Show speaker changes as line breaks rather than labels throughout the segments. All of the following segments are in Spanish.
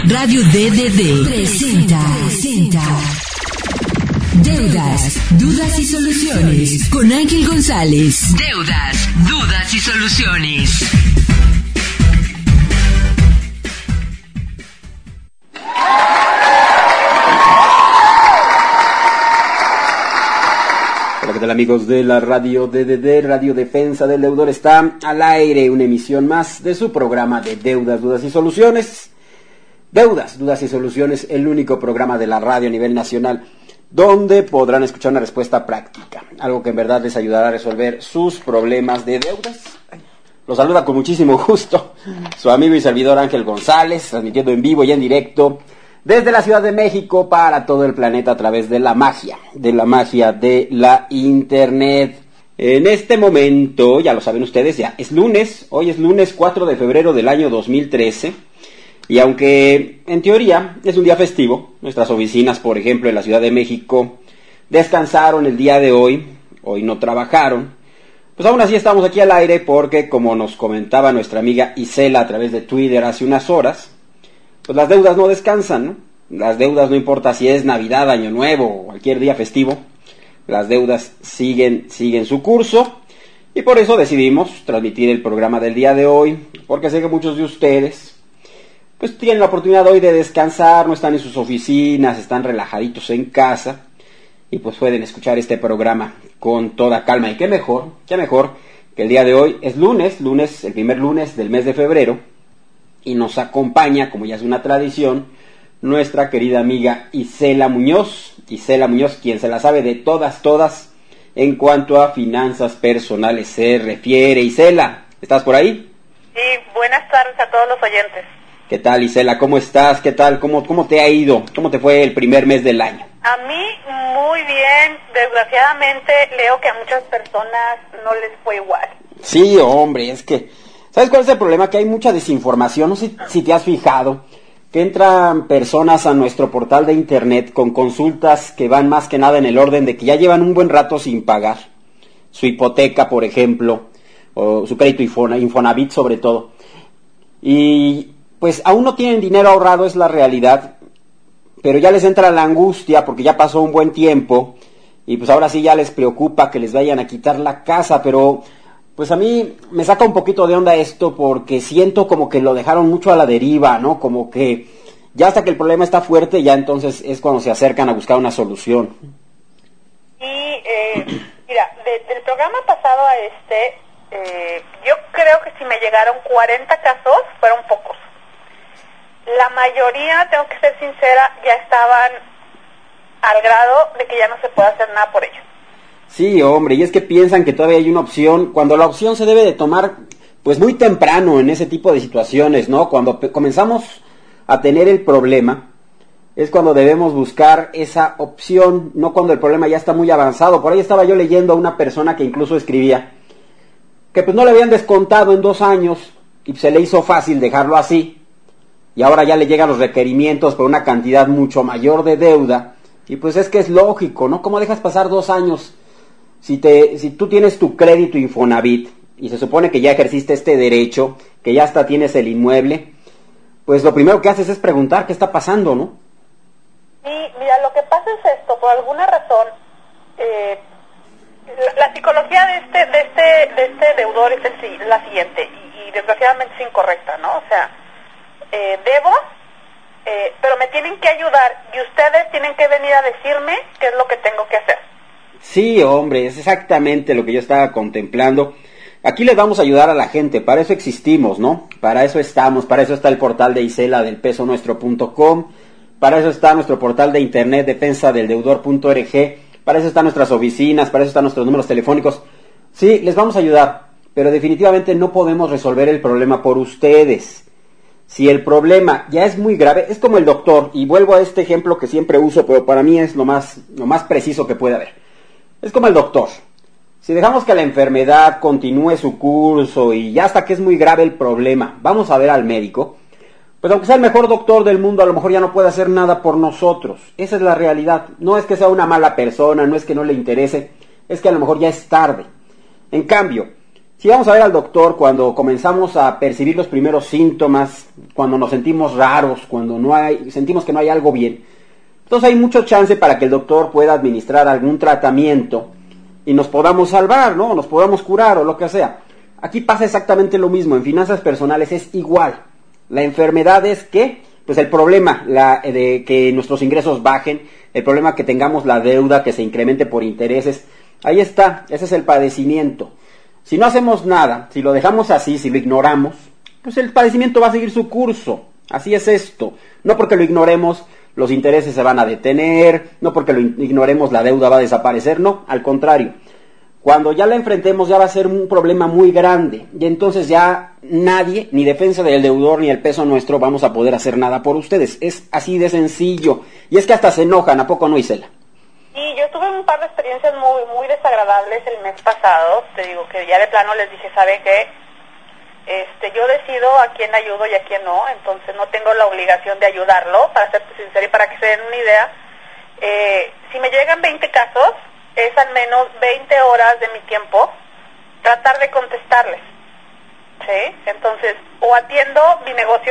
Radio DDD presenta Deudas, Dudas y Soluciones con Ángel González. Deudas, Dudas y Soluciones.
Hola, ¿qué tal amigos de la Radio DDD? Radio Defensa del Deudor está al aire, una emisión más de su programa de Deudas, Dudas y Soluciones. Deudas, Dudas y Soluciones, el único programa de la radio a nivel nacional donde podrán escuchar una respuesta práctica, algo que en verdad les ayudará a resolver sus problemas de deudas. Los saluda con muchísimo gusto su amigo y servidor Ángel González, transmitiendo en vivo y en directo desde la Ciudad de México para todo el planeta a través de la magia de la Internet. En este momento, ya lo saben ustedes, ya es lunes, hoy es lunes 4 de febrero del año 2013, y aunque en teoría es un día festivo, nuestras oficinas, por ejemplo, en la Ciudad de México, descansaron el día de hoy no trabajaron, pues aún así estamos aquí al aire porque, como nos comentaba nuestra amiga Isela a través de Twitter hace unas horas, pues las deudas no descansan, ¿no? Las deudas, no importa si es Navidad, Año Nuevo o cualquier día festivo, las deudas siguen su curso, y por eso decidimos transmitir el programa del día de hoy, porque sé que muchos de ustedes pues tienen la oportunidad hoy de descansar, no están en sus oficinas, están relajaditos en casa, y pues pueden escuchar este programa con toda calma. Y qué mejor que el día de hoy es lunes, el primer lunes del mes de febrero, y nos acompaña, como ya es una tradición, nuestra querida amiga Isela Muñoz, quien se la sabe de todas, en cuanto a finanzas personales se refiere. Isela, ¿estás por ahí?
Sí, buenas tardes a todos los oyentes.
¿Qué tal, Isela? ¿Cómo estás? ¿Qué tal? ¿Cómo te ha ido? ¿Cómo te fue el primer mes del año?
A mí muy bien. Desgraciadamente leo que a muchas personas no les fue igual.
Sí, hombre, es que ¿sabes cuál es el problema? Que hay mucha desinformación. No sé si te has fijado que entran personas a nuestro portal de internet con consultas que van más que nada en el orden de que ya llevan un buen rato sin pagar su hipoteca, por ejemplo, o su crédito Infonavit sobre todo, y pues aún no tienen dinero ahorrado, es la realidad, pero ya les entra la angustia porque ya pasó un buen tiempo y pues ahora sí ya les preocupa que les vayan a quitar la casa. Pero pues a mí me saca un poquito de onda esto porque siento como que lo dejaron mucho a la deriva, ¿no? Como que ya hasta que el problema está fuerte, ya entonces es cuando se acercan a buscar una solución.
Y mira, del programa pasado a yo creo que si me llegaron 40 casos, fueron pocos. La mayoría, tengo que ser sincera, ya estaban al grado de que ya no se puede hacer nada por ellos.
Sí, hombre, y es que piensan que todavía hay una opción, cuando la opción se debe de tomar pues muy temprano en ese tipo de situaciones, ¿no? Cuando comenzamos a tener el problema, es cuando debemos buscar esa opción, no cuando el problema ya está muy avanzado. Por ahí estaba yo leyendo a una persona que incluso escribía que pues no le habían descontado en 2 años y se le hizo fácil dejarlo así, y ahora ya le llegan los requerimientos por una cantidad mucho mayor de deuda, y pues es que es lógico, ¿no? ¿Cómo dejas pasar 2 años? Si tú tienes tu crédito Infonavit, y se supone que ya ejerciste este derecho, que ya hasta tienes el inmueble, pues lo primero que haces es preguntar qué está pasando, ¿no?
Sí, mira, lo que pasa es esto, por alguna razón, la psicología de este deudor es la siguiente, y desgraciadamente es incorrecta, ¿no? O sea, debo, pero me tienen que ayudar y ustedes tienen que venir a decirme qué es lo que tengo que hacer.
Sí, hombre, es exactamente lo que yo estaba contemplando. Aquí les vamos a ayudar a la gente, para eso existimos, ¿no? Para eso estamos, para eso está el portal de Isela del pesonuestro.com, para eso está nuestro portal de internet defensadeldeudor.org, para eso están nuestras oficinas, para eso están nuestros números telefónicos. Sí, les vamos a ayudar, pero definitivamente no podemos resolver el problema por ustedes. Si el problema ya es muy grave, es como el doctor, y vuelvo a este ejemplo que siempre uso, pero para mí es lo más preciso que puede haber. Es como el doctor. Si dejamos que la enfermedad continúe su curso y ya hasta que es muy grave el problema, vamos a ver al médico, pues aunque sea el mejor doctor del mundo, a lo mejor ya no puede hacer nada por nosotros. Esa es la realidad. No es que sea una mala persona, no es que no le interese, es que a lo mejor ya es tarde. En cambio, Si vamos a ver al doctor cuando comenzamos a percibir los primeros síntomas, cuando nos sentimos raros, cuando sentimos que no hay algo bien, entonces hay mucho chance para que el doctor pueda administrar algún tratamiento y nos podamos salvar, ¿no? Nos podamos curar o lo que sea. Aquí pasa exactamente lo mismo, en finanzas personales es igual. La enfermedad es que, pues el problema de que nuestros ingresos bajen, el problema que tengamos la deuda, que se incremente por intereses, ahí está, ese es el padecimiento. Si no hacemos nada, si lo dejamos así, si lo ignoramos, pues el padecimiento va a seguir su curso. Así es esto. No porque lo ignoremos, los intereses se van a detener, no porque lo ignoremos, la deuda va a desaparecer, no, al contrario. Cuando ya la enfrentemos ya va a ser un problema muy grande y entonces ya nadie, ni defensa del deudor ni el peso nuestro, vamos a poder hacer nada por ustedes. Es así de sencillo. Y es que hasta se enojan, ¿a poco no, Isela?
Sí, yo tuve un par de experiencias muy desagradables el mes pasado. Te digo que ya de plano les dije, ¿sabe qué? Yo decido a quién ayudo y a quién no, entonces no tengo la obligación de ayudarlo, para ser sincero y para que se den una idea. Si me llegan 20 casos, es al menos 20 horas de mi tiempo tratar de contestarles, ¿sí? Entonces, o atiendo mi negocio,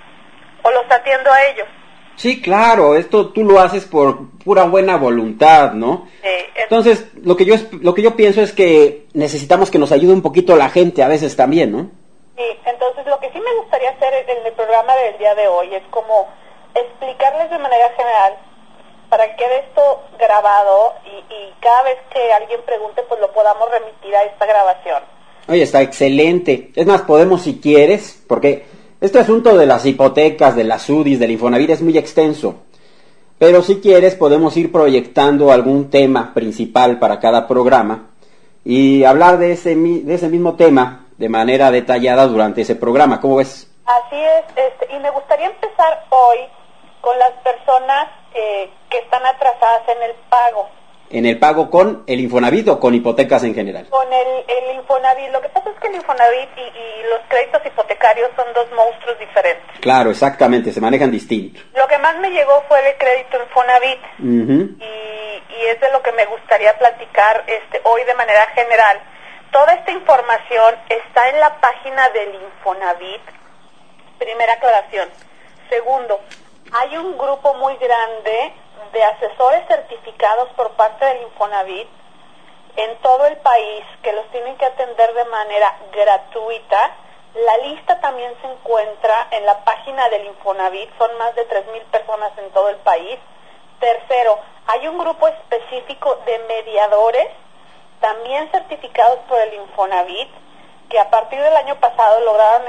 o los atiendo a ellos.
Sí, claro, esto tú lo haces por pura buena voluntad, ¿no?
Sí,
entonces, lo que yo pienso es que necesitamos que nos ayude un poquito la gente a veces también, ¿no?
Sí, entonces lo que sí me gustaría hacer en el programa del día de hoy es como explicarles de manera general para que quede esto grabado y cada vez que alguien pregunte pues lo podamos remitir a esta grabación.
Oye, está excelente. Es más, podemos si quieres, porque este asunto de las hipotecas, de las UDIs, del Infonavit es muy extenso. Pero si quieres podemos ir proyectando algún tema principal para cada programa y hablar de ese mismo tema de manera detallada durante ese programa. ¿Cómo ves?
Así es, y me gustaría empezar hoy con las personas que están atrasadas en el pago.
¿En el pago con el Infonavit o con hipotecas en general?
Con el Infonavit. Lo que pasa es que el Infonavit y los créditos hipotecarios son dos monstruos diferentes.
Claro, exactamente, se manejan distintos.
Lo que más me llegó fue el crédito Infonavit.
Uh-huh.
Y es de lo que me gustaría platicar hoy de manera general. Toda esta información está en la página del Infonavit. Primera aclaración. Segundo, hay un grupo muy grande de asesores certificados por parte del Infonavit en todo el país que los tienen que atender de manera gratuita. La lista también se encuentra en la página del Infonavit, son más de 3,000 personas en todo el país. Tercero, hay un grupo específico de mediadores también certificados por el Infonavit, que a partir del año pasado lograron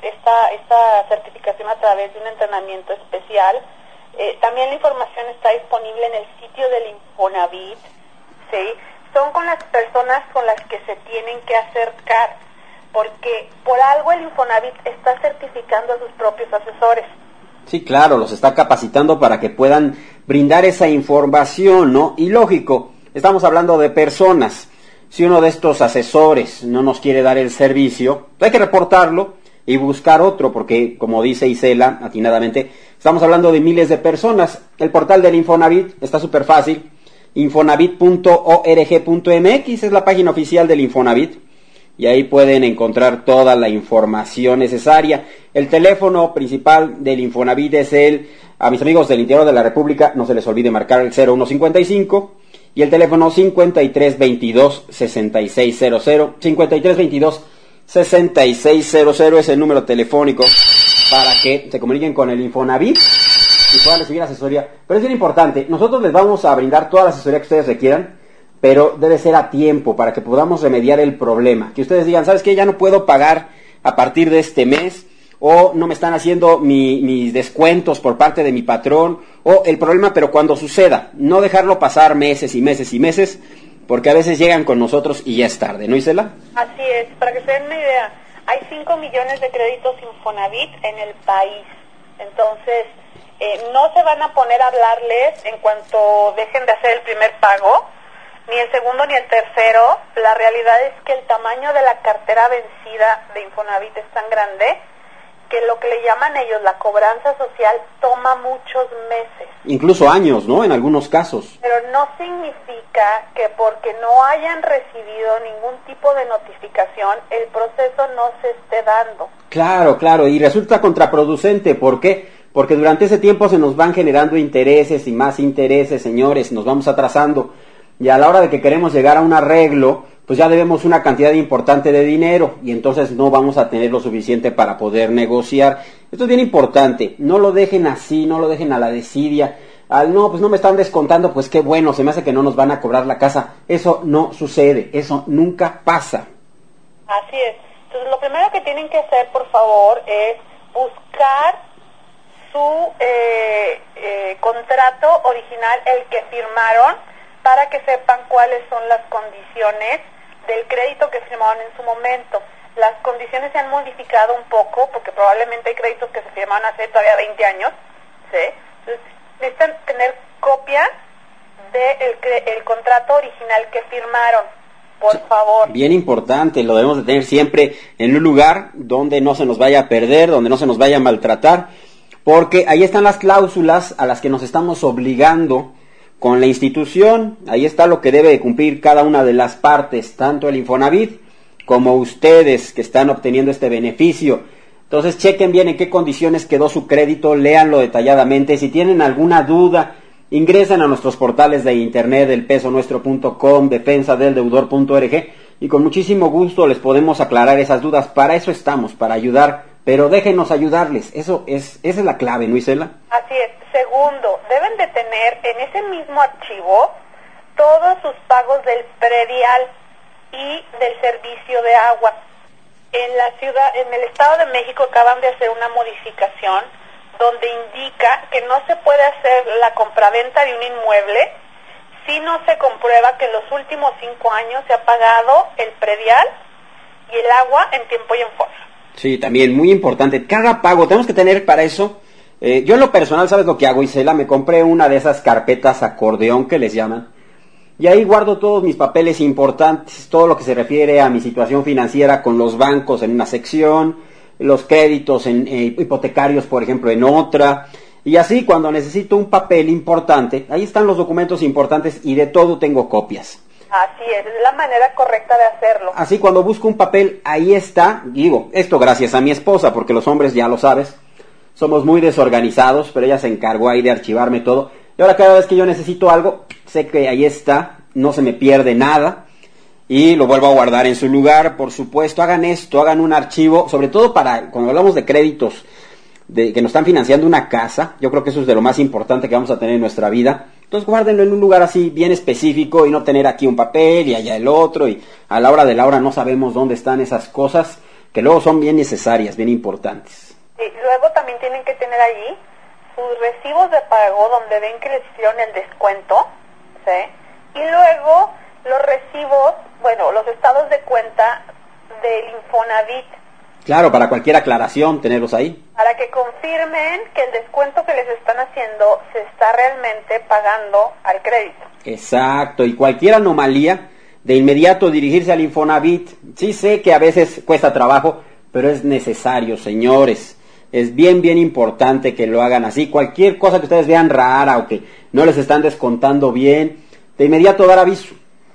esta certificación a través de un entrenamiento especial. También la información está disponible en el sitio del Infonavit, ¿sí? Son con las personas con las que se tienen que acercar, porque por algo el Infonavit está certificando a sus propios asesores.
Sí, claro, los está capacitando para que puedan brindar esa información, ¿no? Y lógico, estamos hablando de personas. Si uno de estos asesores no nos quiere dar el servicio, hay que reportarlo y buscar otro, porque como dice Isela atinadamente, estamos hablando de miles de personas. El portal del Infonavit está súper fácil, infonavit.org.mx es la página oficial del Infonavit y ahí pueden encontrar toda la información necesaria. El teléfono principal del Infonavit es a mis amigos del interior de la República, no se les olvide marcar el 0155 y el teléfono 5322-6600, 5322-6600 es el número telefónico para que se comuniquen con el Infonavit y puedan recibir asesoría. Pero es bien importante, nosotros les vamos a brindar toda la asesoría que ustedes requieran, pero debe ser a tiempo para que podamos remediar el problema. Que ustedes digan, ¿sabes qué? Ya no puedo pagar a partir de este mes, o no me están haciendo mis descuentos por parte de mi patrón, o el problema, pero cuando suceda, no dejarlo pasar meses y meses y meses, porque a veces llegan con nosotros y ya es tarde, ¿no, Isela?
Así es, para que se den una idea, hay 5 millones de créditos Infonavit en el país, entonces no se van a poner a hablarles en cuanto dejen de hacer el primer pago, ni el segundo ni el tercero. La realidad es que el tamaño de la cartera vencida de Infonavit es tan grande que lo que le llaman ellos la cobranza social toma muchos meses.
Incluso años, ¿no? En algunos casos.
Pero no significa que porque no hayan recibido ningún tipo de notificación, el proceso no se esté dando.
Claro, claro, y resulta contraproducente. ¿Por qué? Porque durante ese tiempo se nos van generando intereses y más intereses, señores, nos vamos atrasando. Y a la hora de que queremos llegar a un arreglo, pues ya debemos una cantidad importante de dinero y entonces no vamos a tener lo suficiente para poder negociar. Esto es bien importante, no lo dejen así, no lo dejen a la desidia. No, pues no me están descontando, pues qué bueno, se me hace que no nos van a cobrar la casa. Eso no sucede, eso nunca pasa.
Así es. Entonces lo primero que tienen que hacer, por favor, es buscar su contrato original, el que firmaron, para que sepan cuáles son las condiciones del crédito que firmaron en su momento. Las condiciones se han modificado un poco, porque probablemente hay créditos que se firmaron hace todavía 20 años, ¿sí? Entonces, necesitan tener copia del contrato original que firmaron, por favor.
Bien importante, lo debemos de tener siempre en un lugar donde no se nos vaya a perder, donde no se nos vaya a maltratar, porque ahí están las cláusulas a las que nos estamos obligando con la institución. Ahí está lo que debe de cumplir cada una de las partes, tanto el Infonavit como ustedes que están obteniendo este beneficio. Entonces chequen bien en qué condiciones quedó su crédito, léanlo detalladamente. Si tienen alguna duda, ingresen a nuestros portales de internet, elpesonuestro.com, defensadeldeudor.org, y con muchísimo gusto les podemos aclarar esas dudas. Para eso estamos, para ayudar, pero déjenos ayudarles. Esa es la clave, ¿no, Isela?
Así es. Segundo, deben de tener en ese mismo archivo todos sus pagos del predial y del servicio de agua. En el Estado de México acaban de hacer una modificación donde indica que no se puede hacer la compraventa de un inmueble si no se comprueba que en los últimos 5 años se ha pagado el predial y el agua en tiempo y en forma.
Sí, también muy importante. Cada pago, tenemos que tener para eso. Yo en lo personal, ¿sabes lo que hago, Isela? Me compré una de esas carpetas acordeón que les llaman. Y ahí guardo todos mis papeles importantes, todo lo que se refiere a mi situación financiera con los bancos en una sección, los créditos hipotecarios, por ejemplo, en otra. Y así, cuando necesito un papel importante, ahí están los documentos importantes y de todo tengo copias.
Así es la manera correcta de hacerlo.
Así, cuando busco un papel, ahí está. Digo, esto gracias a mi esposa, porque los hombres, ya lo sabes, somos muy desorganizados, pero ella se encargó ahí de archivarme todo. Y ahora cada vez que yo necesito algo, sé que ahí está, no se me pierde nada. Y lo vuelvo a guardar en su lugar, por supuesto. Hagan esto, hagan un archivo, sobre todo para cuando hablamos de créditos, que nos están financiando una casa. Yo creo que eso es de lo más importante que vamos a tener en nuestra vida. Entonces guárdenlo en un lugar así bien específico y no tener aquí un papel y allá el otro. Y a la hora de la hora no sabemos dónde están esas cosas que luego son bien necesarias, bien importantes.
Sí, luego también tienen que tener allí sus recibos de pago donde ven que les hicieron el descuento, ¿sí? Y luego los recibos, los estados de cuenta del Infonavit.
Claro, para cualquier aclaración, tenerlos ahí.
Para que confirmen que el descuento que les están haciendo se está realmente pagando al crédito.
Exacto, y cualquier anomalía, de inmediato dirigirse al Infonavit. Sí sé que a veces cuesta trabajo, pero es necesario, señores. Es bien, bien importante que lo hagan así. Cualquier cosa que ustedes vean rara o que no les están descontando bien, de inmediato dar aviso.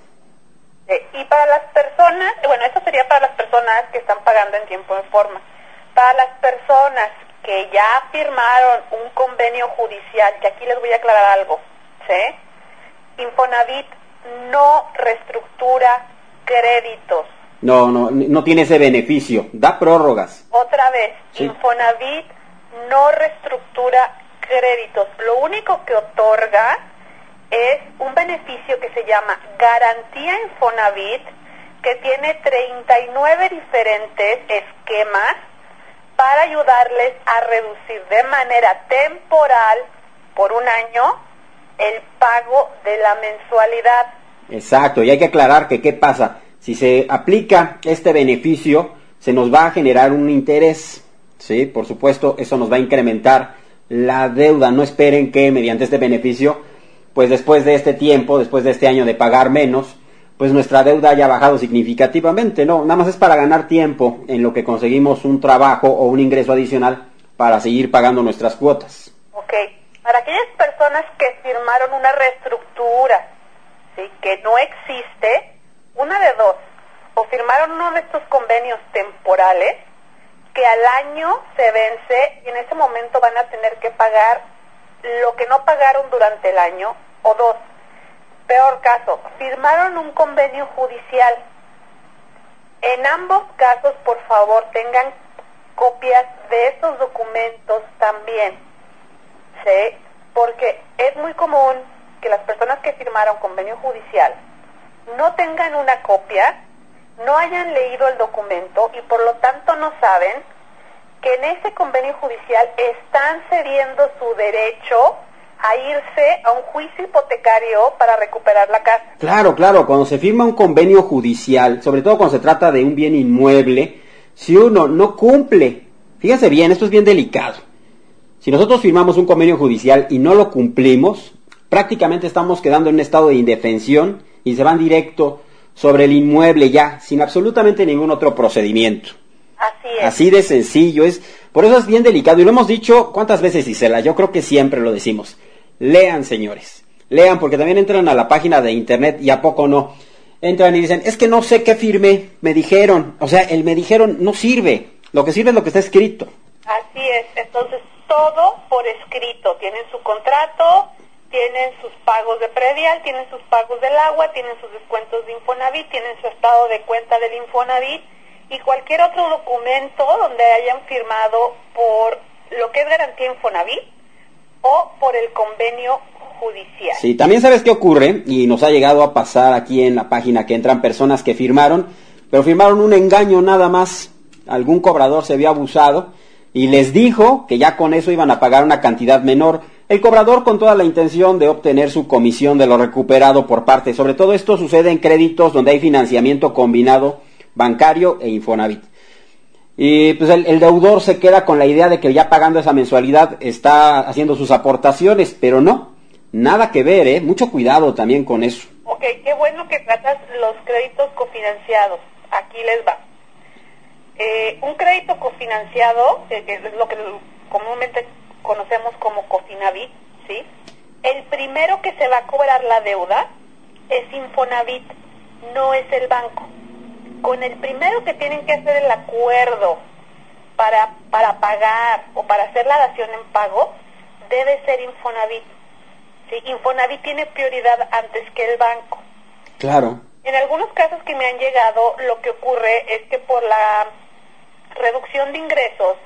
Y para las personas, esto sería para las personas que están pagando en tiempo y forma. Para las personas que ya firmaron un convenio judicial, que aquí les voy a aclarar algo, ¿sí? Infonavit no reestructura créditos.
No tiene ese beneficio, da prórrogas.
Otra vez,
sí.
Infonavit no reestructura créditos. Lo único que otorga es un beneficio que se llama Garantía Infonavit, que tiene 39 diferentes esquemas para ayudarles a reducir de manera temporal, por un año, el pago de la mensualidad.
Exacto, y hay que aclarar que ¿qué pasa? Si se aplica este beneficio, se nos va a generar un interés, ¿sí? Por supuesto, eso nos va a incrementar la deuda. No esperen que mediante este beneficio, pues después de este tiempo, después de este año de pagar menos, pues nuestra deuda haya bajado significativamente, no, nada más es para ganar tiempo en lo que conseguimos un trabajo o un ingreso adicional para seguir pagando nuestras cuotas.
Ok, para aquellas personas que firmaron una reestructura, ¿sí?, que no existe, una de dos, o firmaron uno de estos convenios temporales que al año se vence y en ese momento van a tener que pagar lo que no pagaron durante el año, o dos, peor caso, firmaron un convenio judicial. En ambos casos, por favor, tengan copias de estos documentos también, ¿sí? Porque es muy común que las personas que firmaron convenio judicial no tengan una copia, no hayan leído el documento y por lo tanto no saben que en ese convenio judicial están cediendo su derecho a irse a un juicio hipotecario para recuperar la casa.
Claro, cuando se firma un convenio judicial, sobre todo cuando se trata de un bien inmueble, si uno no cumple, fíjense bien, esto es bien delicado. Si nosotros firmamos un convenio judicial y no lo cumplimos, prácticamente estamos quedando en un estado de indefensión y se van directo sobre el inmueble ya, sin absolutamente ningún otro procedimiento.
Así es.
Así de sencillo es. Por eso es bien delicado. Y lo hemos dicho, ¿cuántas veces, Isela? Yo creo que siempre lo decimos. Lean, señores. Lean, porque también entran a la página de internet y a poco no. Entran y dicen, es que no sé qué firmé, me dijeron. O sea, el me dijeron no sirve. Lo que sirve es lo que está escrito.
Así es. Entonces, todo por escrito. Tienen su contrato, tienen sus pagos de predial, tienen sus pagos del agua, tienen sus descuentos de Infonavit, tienen su estado de cuenta del Infonavit y cualquier otro documento donde hayan firmado por lo que es garantía Infonavit o por el convenio judicial.
Sí, también sabes qué ocurre, y nos ha llegado a pasar aquí en la página que entran personas que firmaron, pero firmaron un engaño nada más. Algún cobrador se vio abusado y les dijo que ya con eso iban a pagar una cantidad menor. El cobrador con toda la intención de obtener su comisión de lo recuperado por parte. Sobre todo esto sucede en créditos donde hay financiamiento combinado bancario e Infonavit. Y pues el deudor se queda con la idea de que ya pagando esa mensualidad está haciendo sus aportaciones, pero no, nada que ver, mucho cuidado también con eso.
Ok, qué bueno que tratas los créditos cofinanciados. Aquí les va. Un crédito cofinanciado, que es lo que comúnmente conocemos como Cofinavit, ¿sí? El primero que se va a cobrar la deuda es Infonavit, no es el banco. Con el primero que tienen que hacer el acuerdo para pagar o para hacer la dación en pago, debe ser Infonavit. ¿Sí? Infonavit tiene prioridad antes que el banco.
Claro.
En algunos casos que me han llegado, lo que ocurre es que por la reducción de ingresos,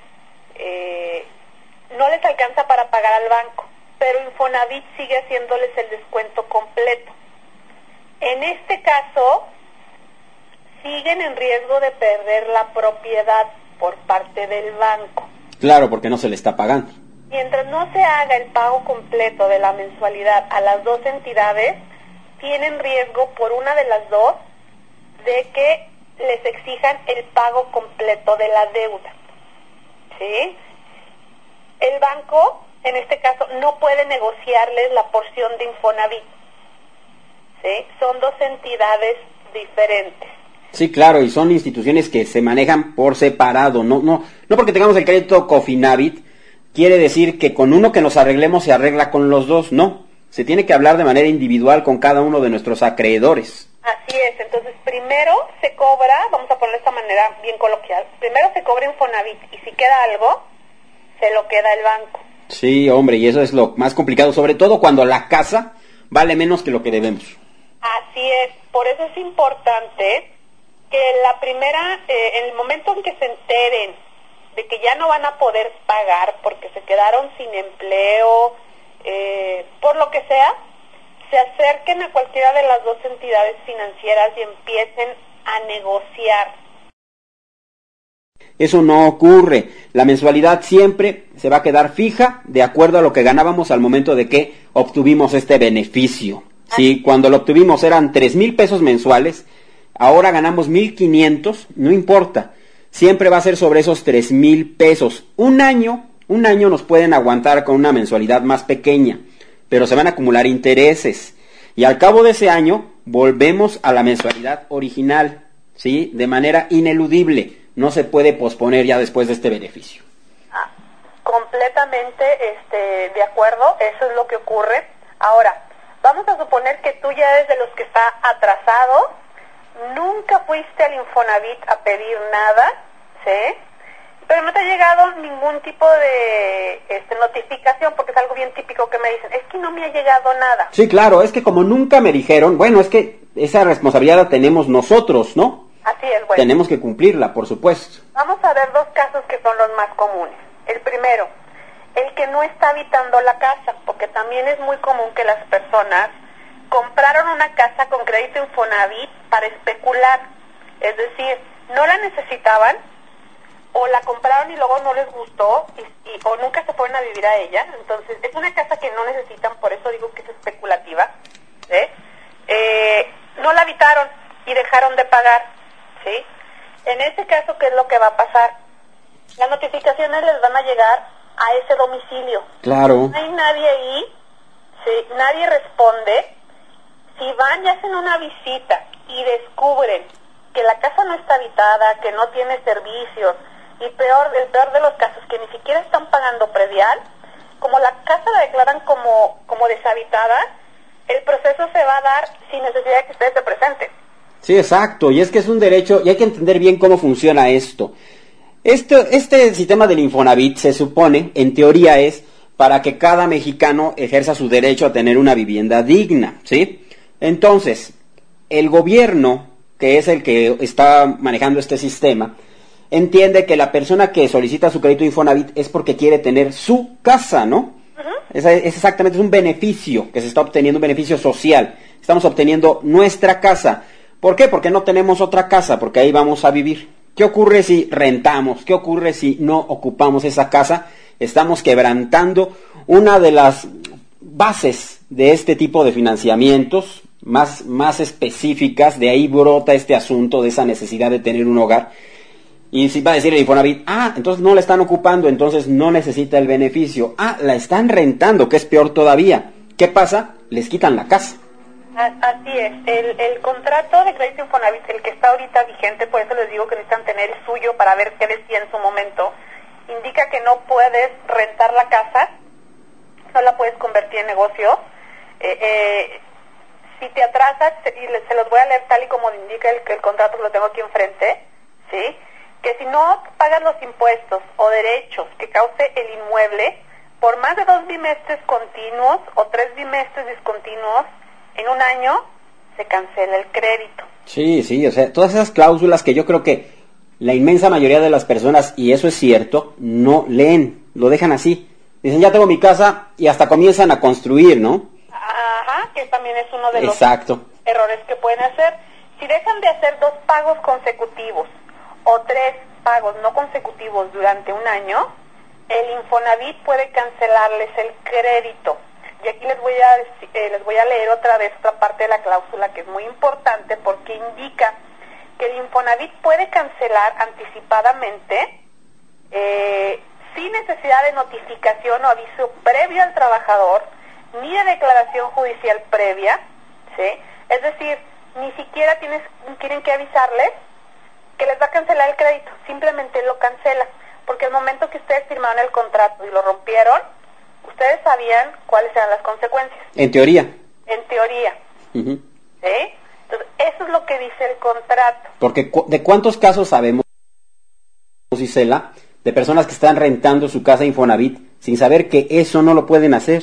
no les alcanza para pagar al banco, pero Infonavit sigue haciéndoles el descuento completo. En este caso, siguen en riesgo de perder la propiedad por parte del banco.
Claro, porque no se le está pagando.
Mientras no se haga el pago completo de la mensualidad a las dos entidades, tienen riesgo por una de las dos de que les exijan el pago completo de la deuda. ¿Sí? El banco, en este caso, no puede negociarles la porción de Infonavit. ¿Sí? Son dos entidades diferentes.
Sí, claro, y son instituciones que se manejan por separado. No porque tengamos el crédito Cofinavit, quiere decir que con uno que nos arreglemos se arregla con los dos. No, se tiene que hablar de manera individual con cada uno de nuestros acreedores.
Así es, entonces primero se cobra, vamos a ponerlo de esta manera bien coloquial, primero se cobra Infonavit y si queda algo, se lo queda el banco.
Sí, hombre, y eso es lo más complicado, sobre todo cuando la casa vale menos que lo que debemos.
Así es, por eso es importante que la primera, en el momento en que se enteren de que ya no van a poder pagar porque se quedaron sin empleo, por lo que sea, se acerquen a cualquiera de las dos entidades financieras y empiecen a negociar.
Eso no ocurre. La mensualidad siempre se va a quedar fija de acuerdo a lo que ganábamos al momento de que obtuvimos este beneficio. Si cuando lo obtuvimos eran 3,000 pesos mensuales, ahora ganamos 1,500, no importa. Siempre va a ser sobre esos 3,000 pesos. Un año nos pueden aguantar con una mensualidad más pequeña, pero se van a acumular intereses. Y al cabo de ese año, volvemos a la mensualidad original, ¿sí? De manera ineludible. No se puede posponer ya después de este beneficio.
Completamente de acuerdo, eso es lo que ocurre. Ahora, vamos a suponer que tú ya eres de los que está atrasado, nunca fuiste al Infonavit a pedir nada, ¿sí? Pero no te ha llegado ningún tipo de notificación, porque es algo bien típico que me dicen, es que no me ha llegado nada.
Sí, claro, es que como nunca me dijeron, bueno, es que esa responsabilidad la tenemos nosotros, ¿no?
Así es, bueno.
Tenemos que cumplirla, por supuesto.
Vamos a ver dos casos que son los más comunes. El primero, el que no está habitando la casa, porque también es muy común que las personas compraron una casa con crédito Infonavit para especular. Es decir, no la necesitaban, o la compraron y luego no les gustó, o nunca se fueron a vivir a ella. Entonces, es una casa que no necesitan, por eso digo que es especulativa. ¿Sí? No la habitaron y dejaron de pagar. ¿Sí? En este caso, ¿qué es lo que va a pasar? Las notificaciones les van a llegar a ese domicilio.
Claro.
No hay nadie ahí, ¿sí? Nadie responde. Si van y hacen una visita y descubren que la casa no está habitada, que no tiene servicios, y el peor de los casos, que ni siquiera están pagando predial, como la casa la declaran como deshabitada, el proceso se va a dar sin necesidad de que ustedes se presenten.
Sí, exacto, y es que es un derecho, y hay que entender bien cómo funciona esto. Este sistema del Infonavit se supone, en teoría, es para que cada mexicano ejerza su derecho a tener una vivienda digna, ¿sí? Entonces, el gobierno, que es el que está manejando este sistema, entiende que la persona que solicita su crédito Infonavit es porque quiere tener su casa, ¿no? Es exactamente, es un beneficio que se está obteniendo, un beneficio social. Estamos obteniendo nuestra casa. ¿Por qué? Porque no tenemos otra casa, porque ahí vamos a vivir. ¿Qué ocurre si rentamos? ¿Qué ocurre si no ocupamos esa casa? Estamos quebrantando una de las bases de este tipo de financiamientos más específicas. De ahí brota este asunto de esa necesidad de tener un hogar. Y si va a decir el Infonavit, entonces no la están ocupando, entonces no necesita el beneficio. La están rentando, que es peor todavía. ¿Qué pasa? Les quitan la casa.
Así es, el contrato de crédito Infonavit, el que está ahorita vigente, por eso les digo que necesitan tener el suyo para ver qué decía en su momento, indica que no puedes rentar la casa, no la puedes convertir en negocio. Si te atrasas, y se los voy a leer tal y como indica el contrato, que lo tengo aquí enfrente, ¿sí? Que si no pagas los impuestos o derechos que cause el inmueble por más de 2 bimestres continuos o 3 bimestres discontinuos, en un año se cancela el crédito.
Sí, o sea, todas esas cláusulas que yo creo que la inmensa mayoría de las personas, y eso es cierto, no leen, lo dejan así. Dicen, ya tengo mi casa, y hasta comienzan a construir, ¿no?
Ajá, que también es uno de los errores que pueden hacer. Si dejan de hacer 2 pagos consecutivos o 3 pagos no consecutivos durante un año, el Infonavit puede cancelarles el crédito. Y aquí les voy a leer otra vez otra parte de la cláusula que es muy importante, porque indica que el Infonavit puede cancelar anticipadamente sin necesidad de notificación o aviso previo al trabajador, ni de declaración judicial previa, ¿sí? Es decir, ni siquiera tienen que avisarles que les va a cancelar el crédito, simplemente lo cancela, porque el momento que ustedes firmaron el contrato y lo rompieron, ustedes sabían cuáles eran las consecuencias.
En teoría.
En teoría.
Uh-huh.
¿Sí? Entonces, eso es lo que dice el contrato.
Porque ¿de cuántos casos sabemos, Isela, de personas que están rentando su casa Infonavit sin saber que eso no lo pueden hacer?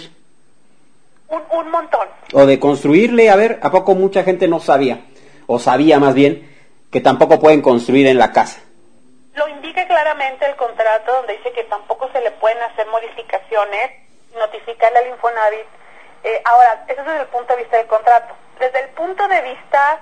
Un montón.
O de construirle, ¿a poco mucha gente no sabía? O sabía más bien que tampoco pueden construir en la casa.
Lo indica claramente el contrato, donde dice que tampoco se le pueden hacer modificaciones, notificarle al Infonavit. Ahora, eso es desde el punto de vista del contrato. Desde el punto de vista,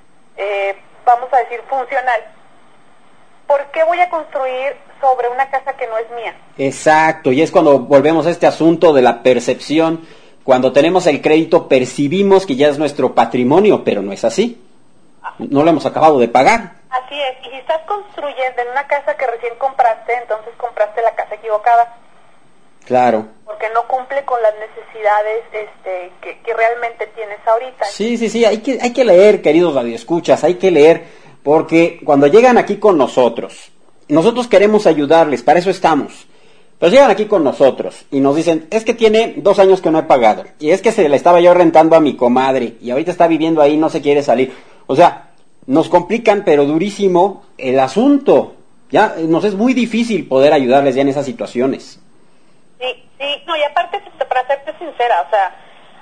vamos a decir, funcional. ¿Por qué voy a construir sobre una casa que no es mía?
Exacto, y es cuando volvemos a este asunto de la percepción. Cuando tenemos el crédito percibimos que ya es nuestro patrimonio, pero no es así. No lo hemos acabado de pagar.
Así es, y si estás construyendo en una casa que recién compraste, entonces compraste la casa equivocada.
Claro.
porque no cumple con las necesidades que realmente tienes ahorita.
Sí, hay que leer, queridos radioescuchas, hay que leer, porque cuando llegan aquí con nosotros queremos ayudarles, para eso estamos. Pero llegan aquí con nosotros y nos dicen, es que tiene 2 años que no he pagado, y es que se la estaba yo rentando a mi comadre, y ahorita está viviendo ahí, no se quiere salir. O sea, nos complican, pero durísimo, el asunto. Ya nos es muy difícil poder ayudarles ya en esas situaciones.
Sí, no, y aparte, para serte sincera, o sea,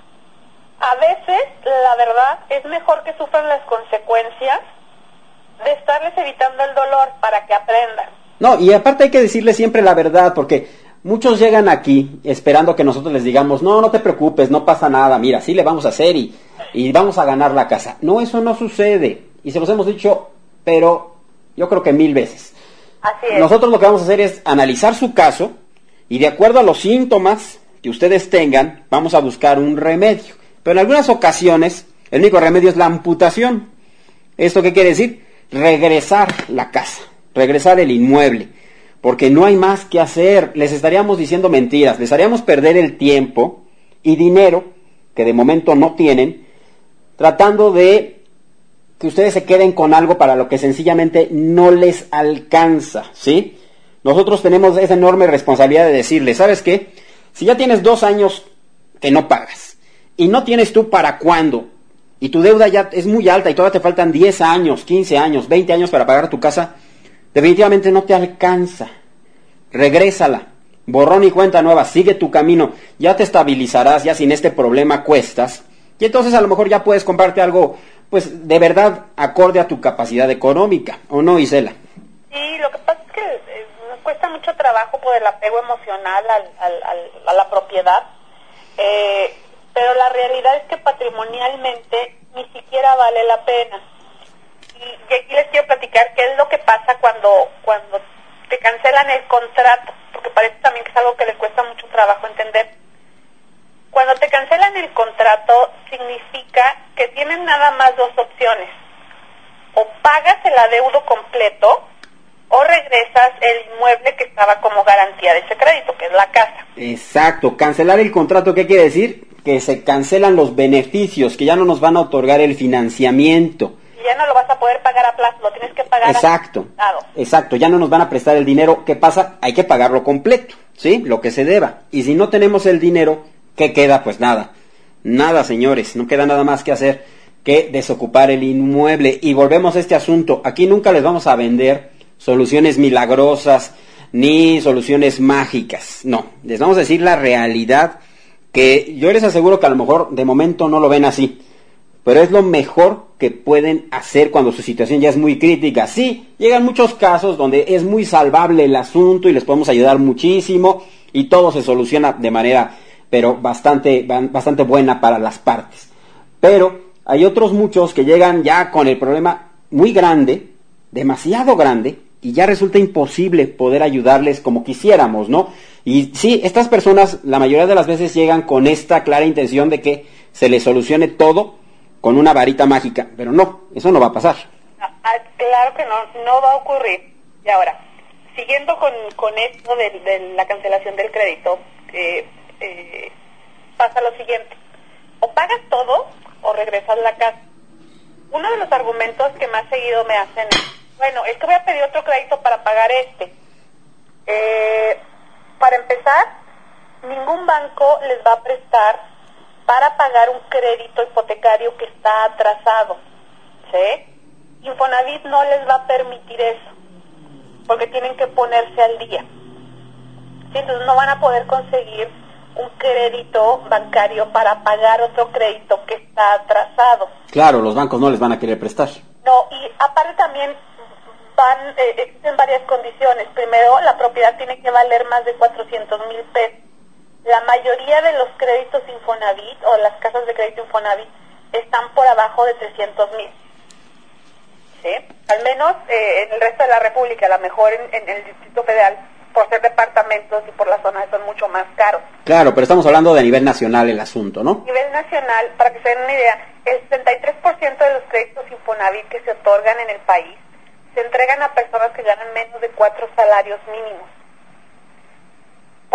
a veces, la verdad, es mejor que sufran las consecuencias de estarles evitando el dolor para que aprendan.
No, y aparte hay que decirles siempre la verdad, porque muchos llegan aquí esperando que nosotros les digamos, no te preocupes, no pasa nada, mira, sí le vamos a hacer y vamos a ganar la casa. No, eso no sucede, y se los hemos dicho, pero yo creo que 1000 veces.
Así es.
Nosotros lo que vamos a hacer es analizar su caso, y de acuerdo a los síntomas que ustedes tengan, vamos a buscar un remedio. Pero en algunas ocasiones, el único remedio es la amputación. ¿Esto qué quiere decir? Regresar la casa, regresar el inmueble, porque no hay más que hacer. Les estaríamos diciendo mentiras, les haríamos perder el tiempo y dinero, que de momento no tienen, tratando de que ustedes se queden con algo para lo que sencillamente no les alcanza, ¿sí? Nosotros tenemos esa enorme responsabilidad de decirles, ¿sabes qué? Si ya tienes 2 años que no pagas, y no tienes tú para cuándo, y tu deuda ya es muy alta y todavía te faltan 10 años, 15 años, 20 años para pagar tu casa, definitivamente no te alcanza. Regrésala, borrón y cuenta nueva, sigue tu camino, ya te estabilizarás, ya sin este problema cuestas, y entonces a lo mejor ya puedes comprarte algo, pues de verdad acorde a tu capacidad económica, ¿o no, Isela?
Sí, lo que pasa es que nos cuesta mucho trabajo por el apego emocional a la propiedad, pero la realidad es que patrimonialmente ni siquiera vale la pena. Y aquí les quiero platicar qué es lo que pasa cuando te cancelan el contrato, porque parece también que es algo que les cuesta mucho trabajo entender. Cuando te cancelan el contrato, significa que tienen nada más 2 opciones. O pagas el adeudo completo, o regresas el inmueble que estaba como garantía de ese crédito, que es la casa.
Exacto, cancelar el contrato, ¿qué quiere decir? Que se cancelan los beneficios, que ya no nos van a otorgar el financiamiento.
Y ya no lo vas a poder pagar a plazo, lo tienes que pagar
Exacto, ya no nos van a prestar el dinero. ¿Qué pasa? Hay que pagarlo completo, ¿sí? Lo que se deba. Y si no tenemos el dinero, ¿qué queda? Pues nada, señores, no queda nada más que hacer que desocupar el inmueble. Y volvemos a este asunto, aquí nunca les vamos a vender soluciones milagrosas ni soluciones mágicas, no, les vamos a decir la realidad, que yo les aseguro que a lo mejor de momento no lo ven así, pero es lo mejor que pueden hacer cuando su situación ya es muy crítica. Sí, llegan muchos casos donde es muy salvable el asunto y les podemos ayudar muchísimo y todo se soluciona de manera, pero bastante buena para las partes. Pero hay otros muchos que llegan ya con el problema muy grande, demasiado grande, y ya resulta imposible poder ayudarles como quisiéramos, ¿no? Y sí, estas personas la mayoría de las veces llegan con esta clara intención de que se les solucione todo con una varita mágica, pero no, eso no va a pasar.
Claro que no va a ocurrir. Y ahora, siguiendo con esto de la cancelación del crédito, pasa lo siguiente: o pagas todo o regresas la casa. Uno de los argumentos que más seguido me hacen es, bueno, es que voy a pedir otro crédito para pagar este. Para empezar, ningún banco les va a prestar para pagar un crédito hipotecario que está atrasado, ¿sí? Infonavit no les va a permitir eso, porque tienen que ponerse al día. ¿Sí? Entonces no van a poder conseguir un crédito bancario para pagar otro crédito que está atrasado.
Claro, los bancos no les van a querer prestar.
No, y aparte también existen varias condiciones. Primero, la propiedad tiene que valer más de 400,000 pesos. La mayoría de los créditos Infonavit o las casas de crédito Infonavit están por abajo de 300,000. ¿Sí? Al menos en el resto de la República, a lo mejor en el Distrito Federal, por ser departamentos y por las zonas, son mucho más caros.
Claro, pero estamos hablando de nivel nacional el asunto, ¿no?
A nivel nacional, para que se den una idea, el 63% de los créditos Infonavit que se otorgan en el país se entregan a personas que ganan menos de 4 salarios mínimos. Por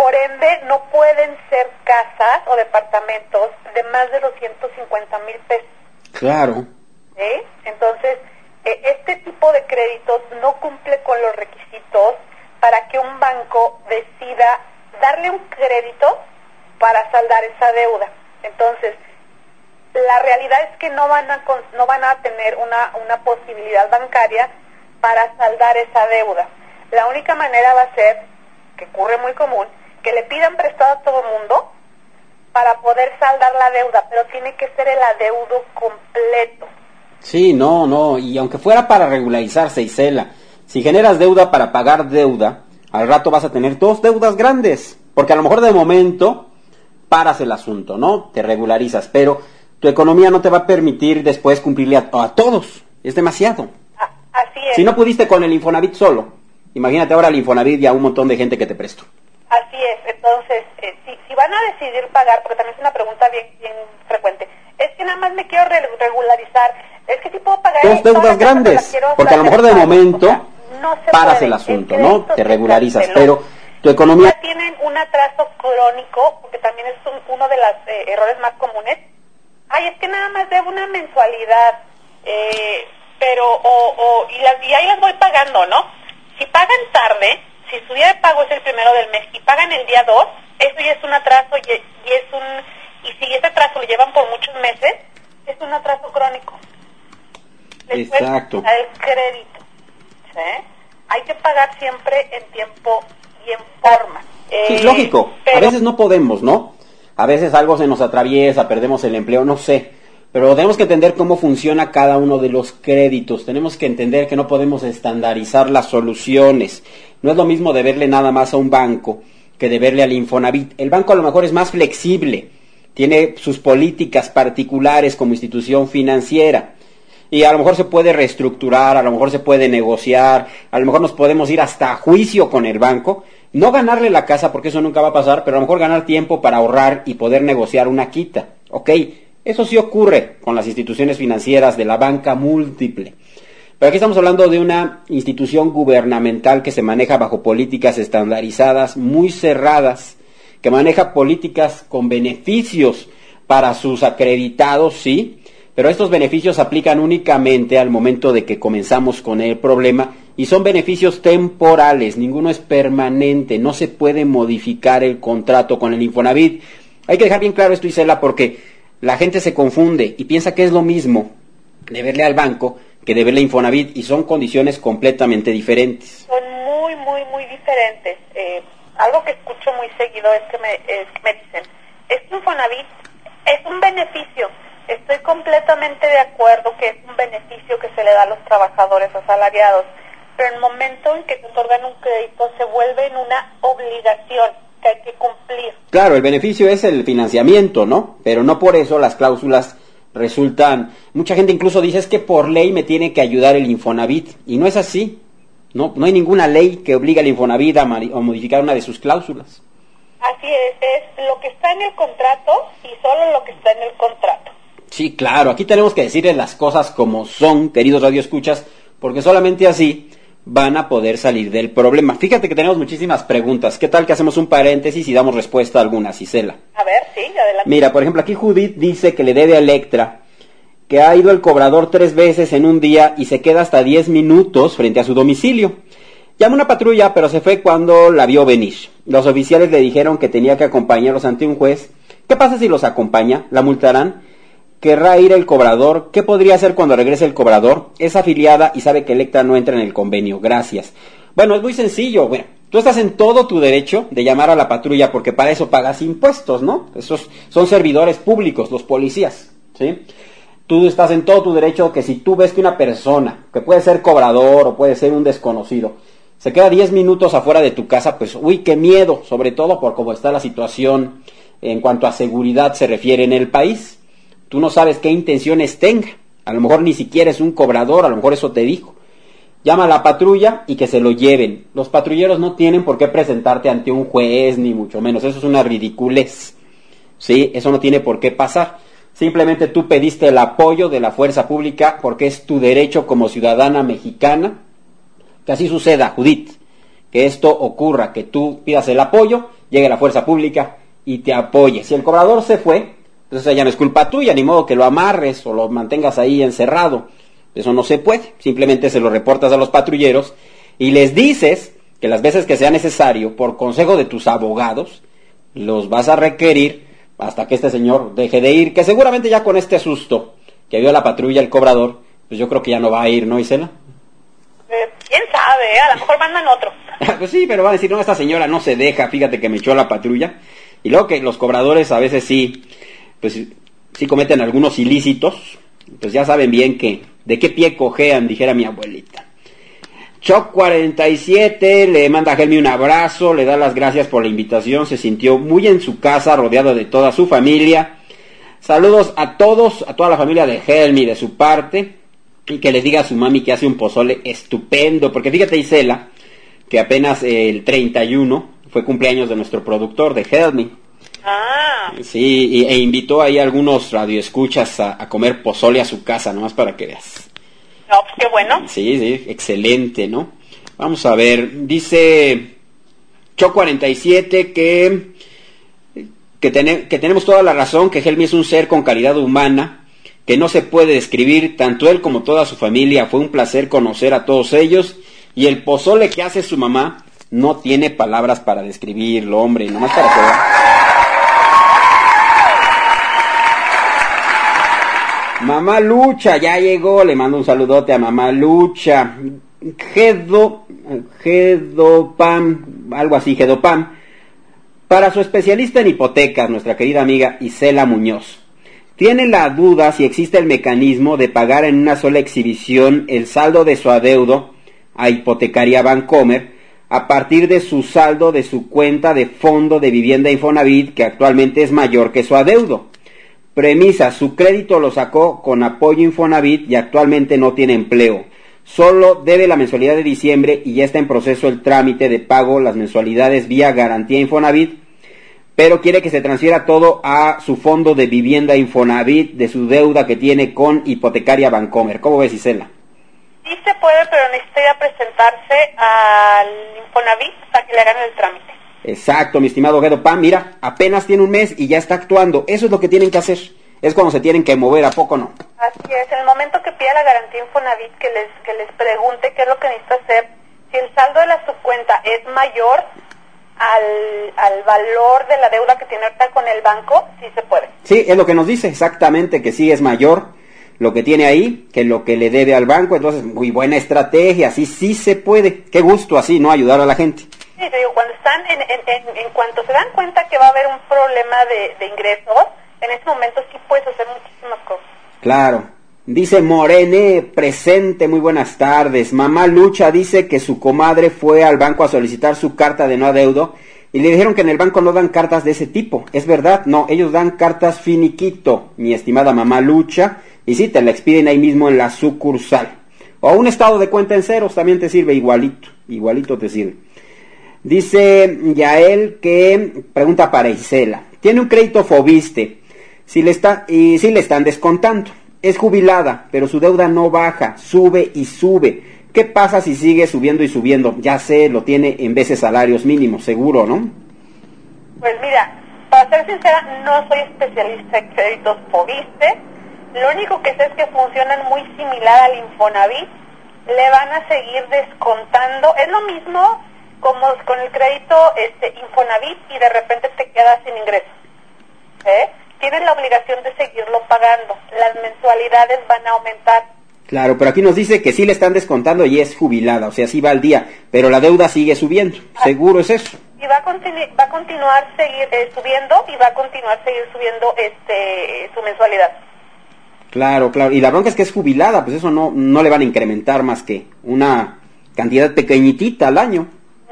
por ende no pueden ser casas o departamentos de más de 250,000 pesos.
Claro.
¿Sí? Entonces, este tipo de créditos no cumple con los requisitos para que un banco decida darle un crédito para saldar esa deuda. Entonces, la realidad es que no van a tener una posibilidad bancaria para saldar esa deuda. La única manera va a ser, que ocurre muy común, que le pidan prestado a todo mundo para poder saldar la deuda, pero tiene que ser el adeudo completo.
Sí, no, y aunque fuera para regularizarse, Isela, si generas deuda para pagar deuda, al rato vas a tener dos deudas grandes, porque a lo mejor de momento paras el asunto, ¿no? Te regularizas, pero tu economía no te va a permitir después cumplirle a todos, es demasiado.
Así es.
Si no pudiste con el Infonavit solo, imagínate ahora el Infonavit y a un montón de gente que te prestó.
Así es, entonces, si van a decidir pagar, porque también es una pregunta bien frecuente, es que nada más me quiero regularizar, es que si puedo pagar...
Dos deudas grandes, porque a lo mejor de momento
no
paras
puede.
el asunto, ¿no? Te regularizas,
canceló.
pero tu economía...
Ya tienen un atraso crónico, porque también es uno de los errores más comunes. Ay, es que nada más debo una mensualidad, pero, y ahí las voy pagando, ¿no? Si pagan tarde, si su día de pago es el 1 del mes y pagan el día 2, eso ya es un atraso y si ese atraso lo llevan por muchos meses, es un atraso crónico.
Exacto.
El crédito, ¿sí? Hay que pagar siempre en tiempo y en forma.
Sí, es lógico. A veces no podemos, ¿no? A veces algo se nos atraviesa, perdemos el empleo, no sé. Pero tenemos que entender cómo funciona cada uno de los créditos. Tenemos que entender que no podemos estandarizar las soluciones. No es lo mismo deberle nada más a un banco que deberle al Infonavit. El banco a lo mejor es más flexible. Tiene sus políticas particulares como institución financiera. Y a lo mejor se puede reestructurar, a lo mejor se puede negociar, a lo mejor nos podemos ir hasta juicio con el banco. No ganarle la casa, porque eso nunca va a pasar, pero a lo mejor ganar tiempo para ahorrar y poder negociar una quita. Ok, eso sí ocurre con las instituciones financieras de la banca múltiple. Pero aquí estamos hablando de una institución gubernamental que se maneja bajo políticas estandarizadas, muy cerradas, que maneja políticas con beneficios para sus acreditados, sí, pero estos beneficios se aplican únicamente al momento de que comenzamos con el problema y son beneficios temporales, ninguno es permanente, no se puede modificar el contrato con el Infonavit. Hay que dejar bien claro esto, Isela, porque la gente se confunde y piensa que es lo mismo deberle al banco que deberle a Infonavit y son condiciones completamente diferentes.
Son muy diferentes. Algo que escucho muy seguido es que me dicen, es que Infonavit es un beneficio. Estoy completamente de acuerdo que es un beneficio que se le da a los trabajadores asalariados, pero en el momento en que te otorgan un crédito se vuelve en una obligación que hay que cumplir.
Claro, el beneficio es el financiamiento, ¿no? Pero no por eso las cláusulas resultan... Mucha gente incluso dice, es que por ley me tiene que ayudar el Infonavit, y no es así. No hay ninguna ley que obligue al Infonavit a modificar una de sus cláusulas.
Así es lo que está en el contrato y solo lo que está en el contrato.
Sí, claro, aquí tenemos que decirles las cosas como son, queridos radioescuchas, porque solamente así van a poder salir del problema. Fíjate que tenemos muchísimas preguntas. ¿Qué tal que hacemos un paréntesis y damos respuesta a algunas, Isela?
A ver, sí, adelante.
Mira, por ejemplo, aquí Judith dice que le debe a Electra, que ha ido el cobrador 3 veces en un día y se queda hasta 10 minutos frente a su domicilio. Llama una patrulla, pero se fue cuando la vio venir. Los oficiales le dijeron que tenía que acompañarlos ante un juez. ¿Qué pasa si los acompaña? ¿La multarán? ¿Querrá ir el cobrador? ¿Qué podría hacer cuando regrese el cobrador? Es afiliada y sabe que Electra no entra en el convenio. Gracias. Bueno, es muy sencillo. Bueno, tú estás en todo tu derecho de llamar a la patrulla porque para eso pagas impuestos, ¿no? Esos son servidores públicos, los policías, ¿sí? Tú estás en todo tu derecho que si tú ves que una persona, que puede ser cobrador o puede ser un desconocido, se queda 10 minutos afuera de tu casa, pues, uy, qué miedo, sobre todo por cómo está la situación en cuanto a seguridad se refiere en el país. Tú no sabes qué intenciones tenga. A lo mejor ni siquiera es un cobrador, a lo mejor eso te dijo. Llama a la patrulla y que se lo lleven. Los patrulleros no tienen por qué presentarte ante un juez, ni mucho menos. Eso es una ridiculez. ¿Sí? Eso no tiene por qué pasar. Simplemente tú pediste el apoyo de la fuerza pública porque es tu derecho como ciudadana mexicana. Que así suceda, Judith. Que esto ocurra, que tú pidas el apoyo llegue la fuerza pública y te apoye. Si el cobrador se fue, entonces ya no es culpa tuya, ni modo que lo amarres o lo mantengas ahí encerrado. Eso no se puede, simplemente se lo reportas a los patrulleros y les dices que las veces que sea necesario, por consejo de tus abogados, los vas a requerir hasta que este señor deje de ir, que seguramente ya con este susto que vio la patrulla, el cobrador, pues yo creo que ya no va a ir, ¿no, Isela?
¿Quién sabe? A lo mejor mandan otro.
Pues sí, pero va a decir, no, esta señora no se deja, fíjate que me echó la patrulla. Y luego que los cobradores a veces sí, pues sí cometen algunos ilícitos, pues ya saben bien que de qué pie cojean, dijera mi abuelita. Choc47 le manda a Helmi un abrazo, le da las gracias por la invitación, se sintió muy en su casa, rodeado de toda su familia. Saludos a todos, a toda la familia de Helmi de su parte, y que les diga a su mami que hace un pozole estupendo, porque fíjate, Isela, que apenas el 31 fue cumpleaños de nuestro productor, de Helmi.
Ah.
Sí, e invitó ahí a algunos radioescuchas a comer pozole a su casa, nomás para que veas.
No, pues qué bueno.
Sí, excelente, ¿no? Vamos a ver, dice Choc47 que tenemos toda la razón, que Helmi es un ser con calidad humana, que no se puede describir, tanto él como toda su familia. Fue un placer conocer a todos ellos, y el pozole que hace su mamá no tiene palabras para describirlo, hombre, nomás para que vean. Mamá Lucha ya llegó, le mando un saludote a Mamá Lucha. Gedopam, algo así, Gedopam. Para su especialista en hipotecas, nuestra querida amiga Isela Muñoz. Tiene la duda si existe el mecanismo de pagar en una sola exhibición el saldo de su adeudo a Hipotecaria Bancomer a partir de su saldo de su cuenta de fondo de vivienda Infonavit, que actualmente es mayor que su adeudo. Premisa: su crédito lo sacó con apoyo Infonavit y actualmente no tiene empleo. Solo debe la mensualidad de diciembre y ya está en proceso el trámite de pago las mensualidades vía garantía Infonavit, pero quiere que se transfiera todo a su fondo de vivienda Infonavit de su deuda que tiene con Hipotecaria Bancomer. ¿Cómo ves, Isela?
Sí se puede, pero necesita presentarse al Infonavit para que le hagan el trámite.
Exacto, mi estimado Guedo Pan, mira, apenas tiene un mes y ya está actuando. Eso es lo que tienen que hacer. Es cuando se tienen que mover, ¿a poco no?
Así es, en el momento que pida la garantía Infonavit, que les pregunte qué es lo que necesita hacer. Si el saldo de la subcuenta es mayor al valor de la deuda que tiene ahorita con el banco, sí se puede.
Sí, es lo que nos dice, exactamente, que sí es mayor lo que tiene ahí que lo que le debe al banco. Entonces, muy buena estrategia, así sí se puede. Qué gusto así, ¿no? Ayudar a la gente.
Sí, te digo, cuando están, en cuanto se dan cuenta que va a haber un problema de ingresos, en ese momento sí puedes hacer muchísimas cosas.
Claro. Dice Morene, presente, muy buenas tardes. Mamá Lucha dice que su comadre fue al banco a solicitar su carta de no adeudo y le dijeron que en el banco no dan cartas de ese tipo. ¿Es verdad? No, ellos dan cartas finiquito, mi estimada Mamá Lucha, y sí, te la expiden ahí mismo en la sucursal. O un estado de cuenta en ceros también te sirve, igualito te sirve. Dice Yael que pregunta para Isela. Tiene un crédito Fobiste, si le están descontando. Es jubilada, pero su deuda no baja, sube y sube. ¿Qué pasa si sigue subiendo y subiendo? Ya sé, lo tiene en veces salarios mínimos, seguro, ¿no?
Pues mira, para ser sincera, no soy especialista en créditos Fobiste. Lo único que sé es que funcionan muy similar al Infonavit. Le van a seguir descontando. Es lo mismo como con el crédito Infonavit y de repente te quedas sin ingresos. Tienes la obligación de seguirlo pagando. Las mensualidades van a aumentar.
Claro, pero aquí nos dice que sí le están descontando y es jubilada, o sea, sí va al día, pero la deuda sigue subiendo. Seguro es eso.
Y va a continuar subiendo y va a continuar seguir subiendo su mensualidad.
Claro, y la bronca es que es jubilada, pues eso no le van a incrementar más que una cantidad pequeñitita al año.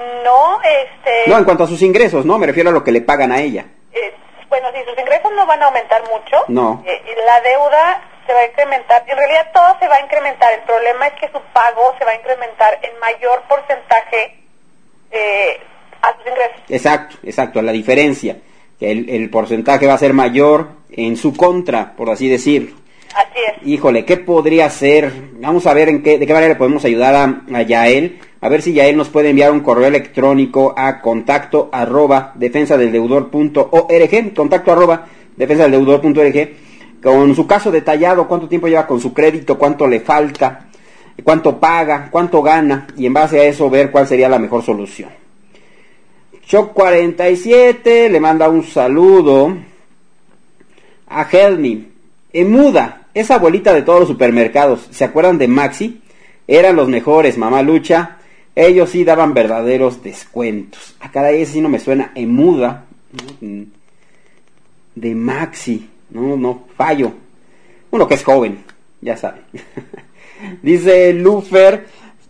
No, en cuanto a sus ingresos, no, me refiero a lo que le pagan a ella.
Bueno, si sus ingresos no van a aumentar mucho,
no.
La deuda se va a incrementar. En realidad todo se va a incrementar. El problema es que su pago se va a incrementar en mayor porcentaje a sus ingresos.
Exacto, la diferencia. Que el porcentaje va a ser mayor en su contra, por así decirlo.
Así es.
Híjole, ¿qué podría ser? Vamos a ver de qué manera le podemos ayudar a Yael. A ver si Yael nos puede enviar un correo electrónico a contacto@defensadeldeudor.org, contacto@defensadeldeudor.org, con su caso detallado, cuánto tiempo lleva con su crédito, cuánto le falta, cuánto paga, cuánto gana, y en base a eso ver cuál sería la mejor solución. Choc47 le manda un saludo a Helmi. Muda, esa abuelita de todos los supermercados, ¿se acuerdan de Maxi? Eran los mejores, mamá Lucha. Ellos sí daban verdaderos descuentos. Caray, ese sí no me suena. Muda, de Maxi. No, fallo. Uno que es joven, ya saben. Dice Lufer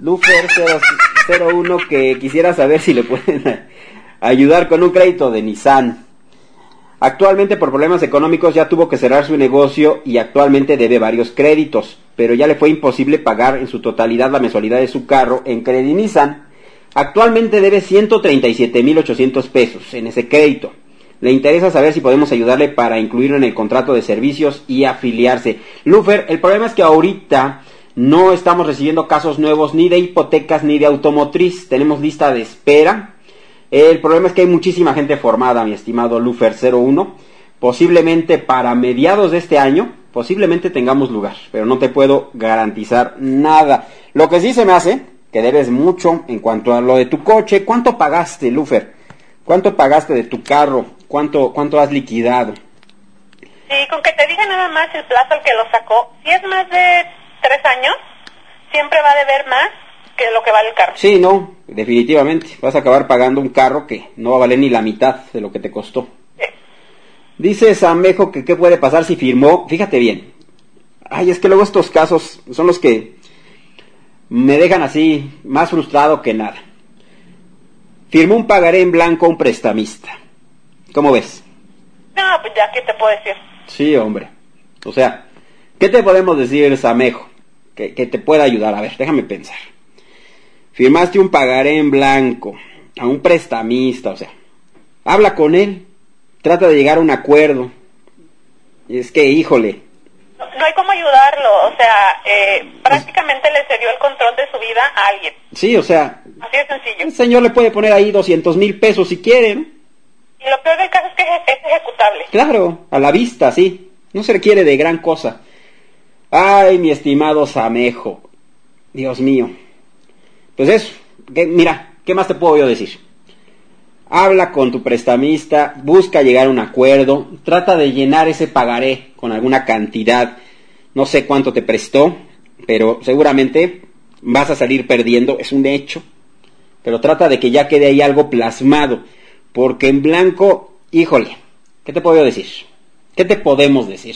01 que quisiera saber si le pueden ayudar con un crédito de Nissan. Actualmente por problemas económicos ya tuvo que cerrar su negocio y actualmente debe varios créditos, pero ya le fue imposible pagar en su totalidad la mensualidad de su carro en Credit Nissan. Actualmente debe 137,800 pesos en ese crédito. Le interesa saber si podemos ayudarle para incluirlo en el contrato de servicios y afiliarse. Lufer, el problema es que ahorita no estamos recibiendo casos nuevos ni de hipotecas ni de automotriz. Tenemos lista de espera. El problema es que hay muchísima gente formada, mi estimado Lufer 01. Posiblemente para mediados de este año, posiblemente tengamos lugar, pero no te puedo garantizar nada. Lo que sí se me hace, que debes mucho en cuanto a lo de tu coche. ¿Cuánto pagaste, Lufer? ¿Cuánto pagaste de tu carro? ¿Cuánto has liquidado?
Sí, con que te diga nada más el plazo al que lo sacó. Si es más de 3 años, siempre va a deber más que lo que vale el carro.
Sí, no, definitivamente. Vas a acabar pagando un carro que no va a valer ni la mitad de lo que te costó.
Sí.
Dice Samejo que qué puede pasar si firmó. Fíjate bien. Ay, es que luego estos casos son los que me dejan así, más frustrado que nada. Firmó un pagaré en blanco a un prestamista. ¿Cómo ves?
No, pues ya, ¿qué te puedo decir?
Sí, hombre. O sea, ¿qué te podemos decir, Samejo? Que te pueda ayudar. A ver, déjame pensar. Firmaste un pagaré en blanco a un prestamista, o sea, habla con él, trata de llegar a un acuerdo. Y es que, híjole.
No hay cómo ayudarlo, o sea, prácticamente le cedió el control de su vida a alguien.
Sí, o sea.
Así de sencillo.
El señor le puede poner ahí 200,000 pesos si quiere, ¿no?
Y lo peor del caso es que es ejecutable.
Claro, a la vista, sí. No se requiere de gran cosa. Ay, mi estimado Samejo. Dios mío. Pues eso, mira, ¿qué más te puedo yo decir? Habla con tu prestamista, busca llegar a un acuerdo, trata de llenar ese pagaré con alguna cantidad. No sé cuánto te prestó, pero seguramente vas a salir perdiendo, es un hecho. Pero trata de que ya quede ahí algo plasmado, porque en blanco, híjole, ¿qué te puedo decir? ¿Qué te podemos decir?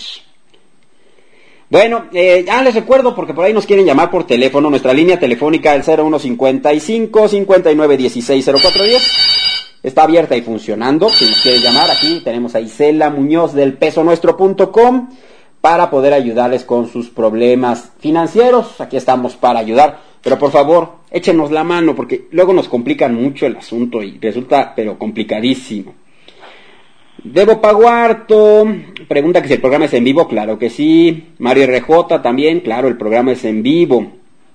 Bueno, les recuerdo, porque por ahí nos quieren llamar por teléfono, nuestra línea telefónica el 0155 5916 0410 está abierta y funcionando. Si nos quieren llamar, aquí tenemos a Isela Muñoz del pesonuestro.com para poder ayudarles con sus problemas financieros. Aquí estamos para ayudar, pero por favor, échenos la mano, porque luego nos complican mucho el asunto y resulta, pero complicadísimo. Debo Paguarto pregunta que si el programa es en vivo. Claro que sí. Mario RJ también, claro, el programa es en vivo.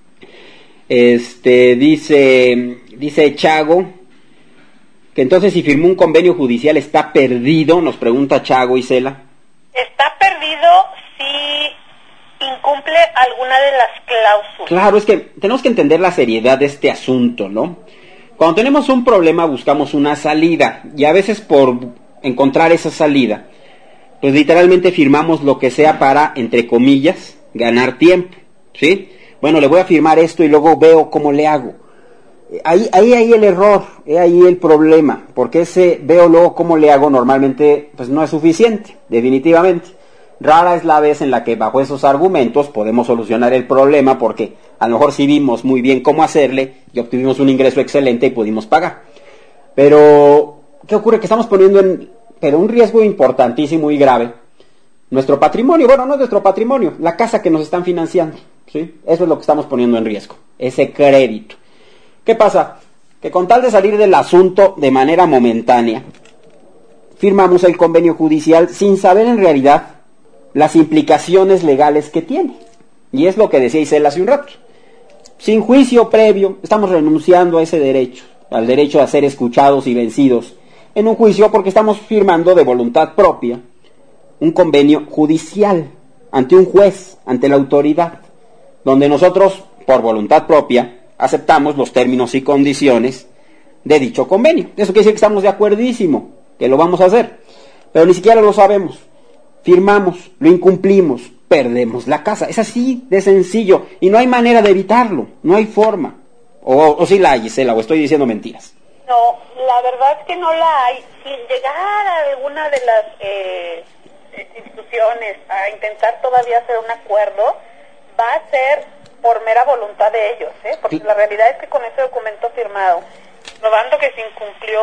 Dice Chago que entonces si firmó un convenio judicial está perdido, nos pregunta Chago. Isela,
está perdido si incumple alguna de las cláusulas.
Claro, es que tenemos que entender la seriedad de este asunto, ¿no? Cuando tenemos un problema buscamos una salida, y a veces por encontrar esa salida, pues literalmente firmamos lo que sea para, entre comillas, ganar tiempo, ¿sí? Bueno, le voy a firmar esto y luego veo cómo le hago. Ahí el error, ahí el problema, porque ese veo luego cómo le hago normalmente pues no es suficiente, definitivamente. Rara es la vez en la que bajo esos argumentos podemos solucionar el problema, porque a lo mejor sí vimos muy bien cómo hacerle y obtuvimos un ingreso excelente y pudimos pagar. Pero ¿qué ocurre? Que estamos poniendo en un riesgo importantísimo y grave nuestro patrimonio. Bueno, no es nuestro patrimonio, la casa que nos están financiando, ¿sí? Eso es lo que estamos poniendo en riesgo, ese crédito. ¿Qué pasa? Que con tal de salir del asunto de manera momentánea, firmamos el convenio judicial sin saber en realidad las implicaciones legales que tiene. Y es lo que decía Isela hace un rato. Sin juicio previo, estamos renunciando a ese derecho, al derecho a ser escuchados y vencidos en un juicio, porque estamos firmando de voluntad propia un convenio judicial ante un juez, ante la autoridad, donde nosotros, por voluntad propia, aceptamos los términos y condiciones de dicho convenio. Eso quiere decir que estamos de acuerdísimo, que lo vamos a hacer, pero ni siquiera lo sabemos. Firmamos, lo incumplimos, perdemos la casa. Es así de sencillo y no hay manera de evitarlo, no hay forma. O sí la hay, Gisela, o estoy diciendo mentiras.
No, la verdad es que no la hay. Si llegara alguna de las instituciones a intentar todavía hacer un acuerdo, va a ser por mera voluntad de ellos, porque la realidad es que con ese documento firmado, probando que se incumplió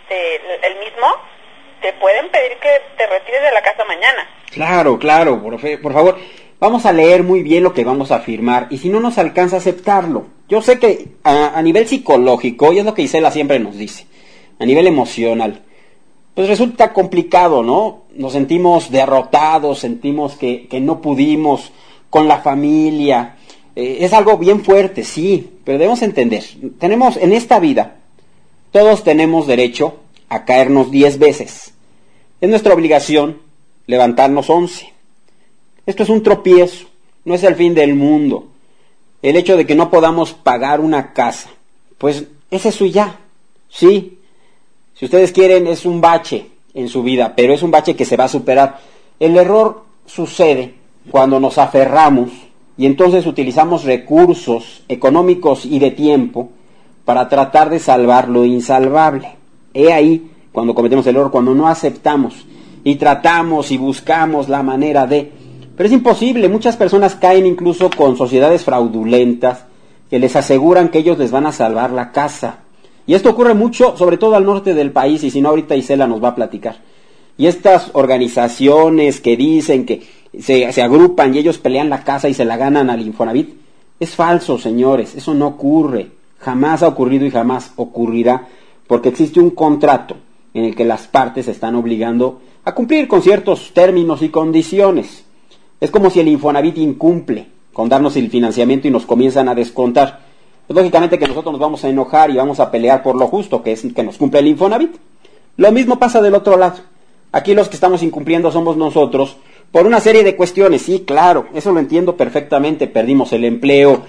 el mismo, te pueden pedir que te retires de la casa mañana. Claro,
por favor, vamos a leer muy bien lo que vamos a firmar, y si no nos alcanza a aceptarlo. Yo sé que a nivel psicológico, y es lo que Isela siempre nos dice, a nivel emocional, pues resulta complicado, ¿no? Nos sentimos derrotados, sentimos que no pudimos con la familia. Es algo bien fuerte, sí, pero debemos entender, tenemos en esta vida, todos tenemos derecho a caernos 10 veces. Es nuestra obligación levantarnos 11. Esto es un tropiezo, no es el fin del mundo. El hecho de que no podamos pagar una casa, pues es eso y ya. Sí, si ustedes quieren, es un bache en su vida, pero es un bache que se va a superar. El error sucede cuando nos aferramos y entonces utilizamos recursos económicos y de tiempo para tratar de salvar lo insalvable. He ahí cuando cometemos el error, cuando no aceptamos y tratamos y buscamos la manera de... Pero es imposible, muchas personas caen incluso con sociedades fraudulentas que les aseguran que ellos les van a salvar la casa. Y esto ocurre mucho, sobre todo al norte del país, y si no ahorita Isela nos va a platicar. Y estas organizaciones que dicen que se agrupan y ellos pelean la casa y se la ganan al Infonavit, es falso, señores, eso no ocurre. Jamás ha ocurrido y jamás ocurrirá, porque existe un contrato en el que las partes se están obligando a cumplir con ciertos términos y condiciones. Es como si el Infonavit incumple con darnos el financiamiento y nos comienzan a descontar. Pues lógicamente que nosotros nos vamos a enojar y vamos a pelear por lo justo, que es que nos cumple el Infonavit. Lo mismo pasa del otro lado. Aquí los que estamos incumpliendo somos nosotros por una serie de cuestiones. Sí, claro, eso lo entiendo perfectamente. Perdimos el empleo,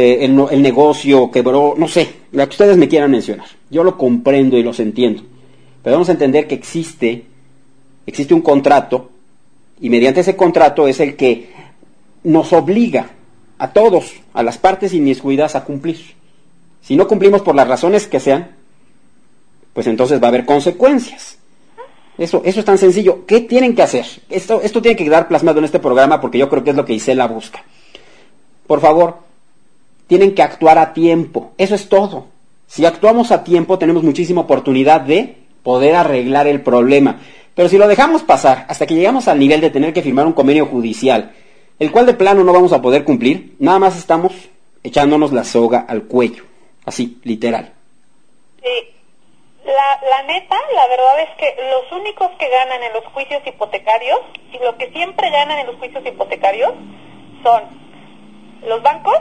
el negocio quebró, no sé, lo que ustedes me quieran mencionar. Yo lo comprendo y los entiendo. Pero vamos a entender que existe un contrato, y mediante ese contrato es el que nos obliga a todos, a las partes inmiscuidas, a cumplir. Si no cumplimos por las razones que sean, pues entonces va a haber consecuencias. Eso es tan sencillo. ¿Qué tienen que hacer? Esto tiene que quedar plasmado en este programa, porque yo creo que es lo que Isela busca. Por favor, tienen que actuar a tiempo. Eso es todo. Si actuamos a tiempo, tenemos muchísima oportunidad de poder arreglar el problema. Pero si lo dejamos pasar hasta que llegamos al nivel de tener que firmar un convenio judicial, el cual de plano no vamos a poder cumplir, nada más estamos echándonos la soga al cuello. Así, literal.
Sí. La neta, la verdad es que los únicos que ganan en los juicios hipotecarios, y los que siempre ganan en los juicios hipotecarios, son los bancos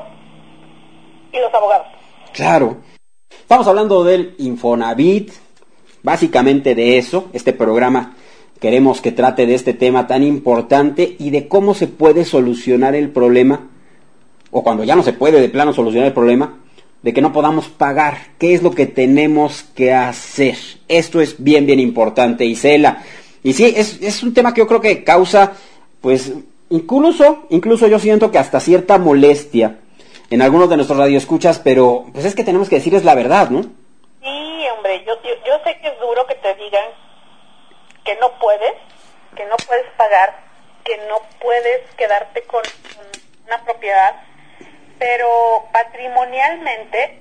y los abogados.
Claro. Estamos hablando del Infonavit, básicamente de eso. Este programa queremos que trate de este tema tan importante y de cómo se puede solucionar el problema, o cuando ya no se puede de plano solucionar el problema, de que no podamos pagar. ¿Qué es lo que tenemos que hacer? Esto es bien importante, Isela. Y sí, es un tema que yo creo que causa, pues, incluso yo siento que hasta cierta molestia en algunos de nuestros radioescuchas, pero pues es que tenemos que decirles la verdad, ¿no?
Sí, hombre, yo sé que es duro que te digan que no puedes pagar, que no puedes quedarte con una propiedad, pero patrimonialmente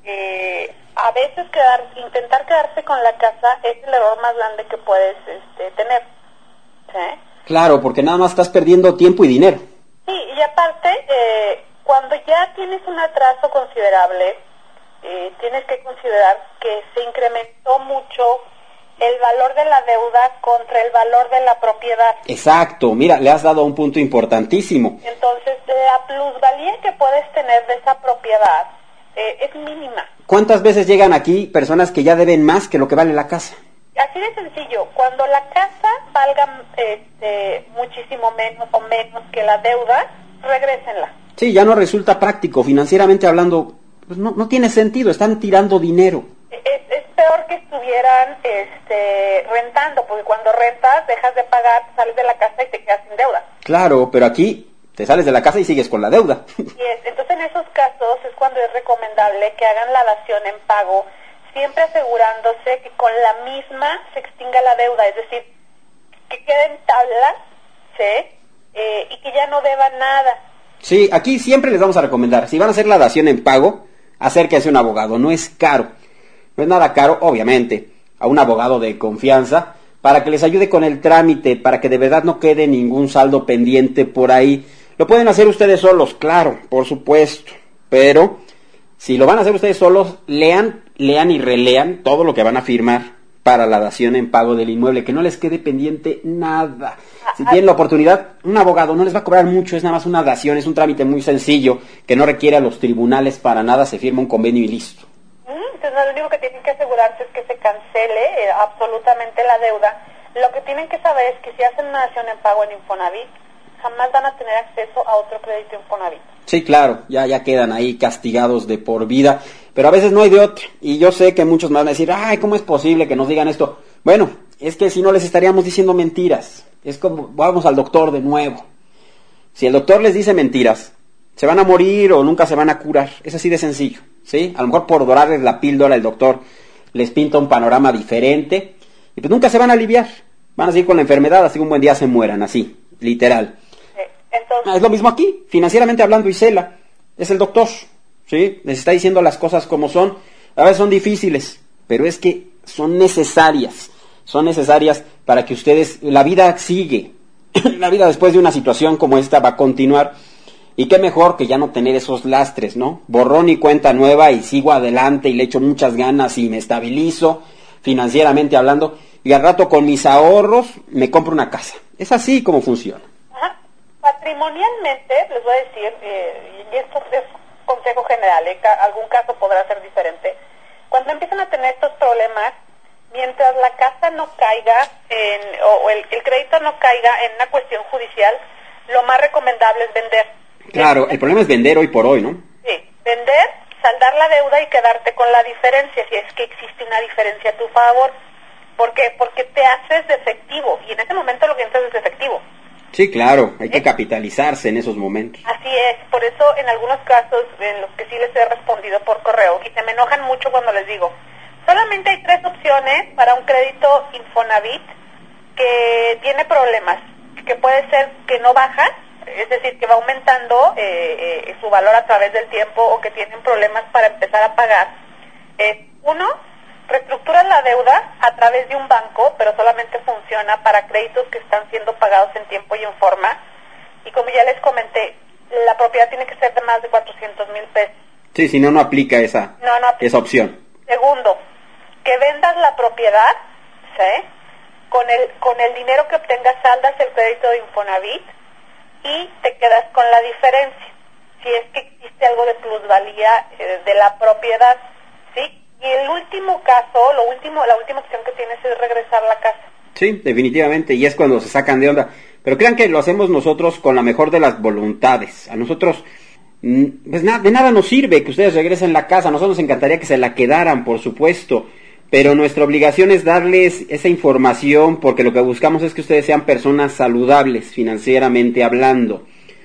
a veces intentar quedarse con la casa es el error más grande que puedes tener. ¿Sí?
Claro, porque nada más estás perdiendo tiempo y dinero.
Sí, y aparte, cuando ya tienes un atraso considerable, tienes que considerar que se incrementó mucho el valor de la deuda contra el valor de la propiedad.
Exacto, mira, le has dado un punto importantísimo.
Entonces, la plusvalía que puedes tener de esa propiedad es mínima.
¿Cuántas veces llegan aquí personas que ya deben más que lo que vale la casa?
Así de sencillo, cuando la casa valga muchísimo menos o menos que la deuda, regrésenla.
Sí, ya no resulta práctico, financieramente hablando, pues no tiene sentido, están tirando dinero.
Es peor que estuvieran rentando, porque cuando rentas dejas de pagar, sales de la casa y te quedas sin deuda.
Claro, pero aquí te sales de la casa y sigues con la deuda.
Entonces en esos casos es cuando es recomendable que hagan la dación en pago, siempre asegurándose que con la misma se extinga la deuda, es decir, que queden tablas, ¿sí? Y que ya no deban nada.
Sí, aquí siempre les vamos a recomendar, si van a hacer la dación en pago, acérquense a un abogado, no es caro. No es nada caro, obviamente, a un abogado de confianza para que les ayude con el trámite, para que de verdad no quede ningún saldo pendiente por ahí. Lo pueden hacer ustedes solos, claro, por supuesto, pero si lo van a hacer ustedes solos, lean y relean todo lo que van a firmar para la dación en pago del inmueble, que no les quede pendiente nada. Si tienen la oportunidad, un abogado no les va a cobrar mucho, es nada más una dación, es un trámite muy sencillo, que no requiere a los tribunales para nada, se firma un convenio y listo.
Entonces lo único que tienen que asegurarse es que se cancele absolutamente la deuda. Lo que tienen que saber es que si hacen una dación en pago en Infonavit, jamás van a tener acceso a otro crédito Infonavit. Sí,
claro, ya quedan ahí castigados de por vida, pero a veces no hay de otro, y yo sé que muchos me van a decir, ay, ¿cómo es posible que nos digan esto? Bueno, es que si no les estaríamos diciendo mentiras, es como, vamos al doctor de nuevo, si el doctor les dice mentiras, se van a morir o nunca se van a curar, es así de sencillo, ¿sí? A lo mejor por dorarles la píldora el doctor les pinta un panorama diferente, y pues nunca se van a aliviar, van a seguir con la enfermedad, así que un buen día se mueran, así, literal.
Entonces,
es lo mismo aquí, financieramente hablando, Isela, es el doctor, ¿sí? Les está diciendo las cosas como son, a veces son difíciles, pero es que son necesarias para que ustedes, la vida sigue, la vida después de una situación como esta va a continuar, y qué mejor que ya no tener esos lastres, ¿no? Borrón y cuenta nueva y sigo adelante y le echo muchas ganas y me estabilizo, financieramente hablando, y al rato con mis ahorros me compro una casa. Es así como funciona.
Patrimonialmente, les voy a decir, y esto es consejo general, algún caso podrá ser diferente, cuando empiezan a tener estos problemas, mientras la casa no caiga, o el crédito no caiga en una cuestión judicial, lo más recomendable es vender.
Claro, el problema es vender hoy por hoy, ¿no?
Sí, vender, saldar la deuda y quedarte con la diferencia, si es que existe una diferencia a tu favor. ¿Por qué? Porque te haces de efectivo, y en ese momento lo que necesitas es efectivo.
Sí, claro, hay que capitalizarse en esos momentos.
Así es, por eso en algunos casos en los que sí les he respondido por correo, y se me enojan mucho cuando les digo, solamente hay 3 opciones para un crédito Infonavit que tiene problemas, que puede ser que no baja, es decir, que va aumentando su valor a través del tiempo, o que tienen problemas para empezar a pagar. Uno, reestructuran la deuda a través de un banco, pero solamente funciona para créditos que están siendo pagados en tiempo y en forma. Y como ya les comenté, la propiedad tiene que ser de más de 400,000 pesos.
Sí, si no, no aplica esa opción.
Segundo, que vendas la propiedad, ¿sí? Con el dinero que obtengas saldas el crédito de Infonavit y te quedas con la diferencia, si es que existe algo de plusvalía de la propiedad, ¿sí? Y el último caso, la última opción que tienes es regresar la casa.
Sí, definitivamente, y es cuando se sacan de onda. Pero crean que lo hacemos nosotros con la mejor de las voluntades. A nosotros, pues de nada nos sirve que ustedes regresen la casa. A nosotros nos encantaría que se la quedaran, por supuesto. Pero nuestra obligación es darles esa información, porque lo que buscamos es que ustedes sean personas saludables, financieramente hablando.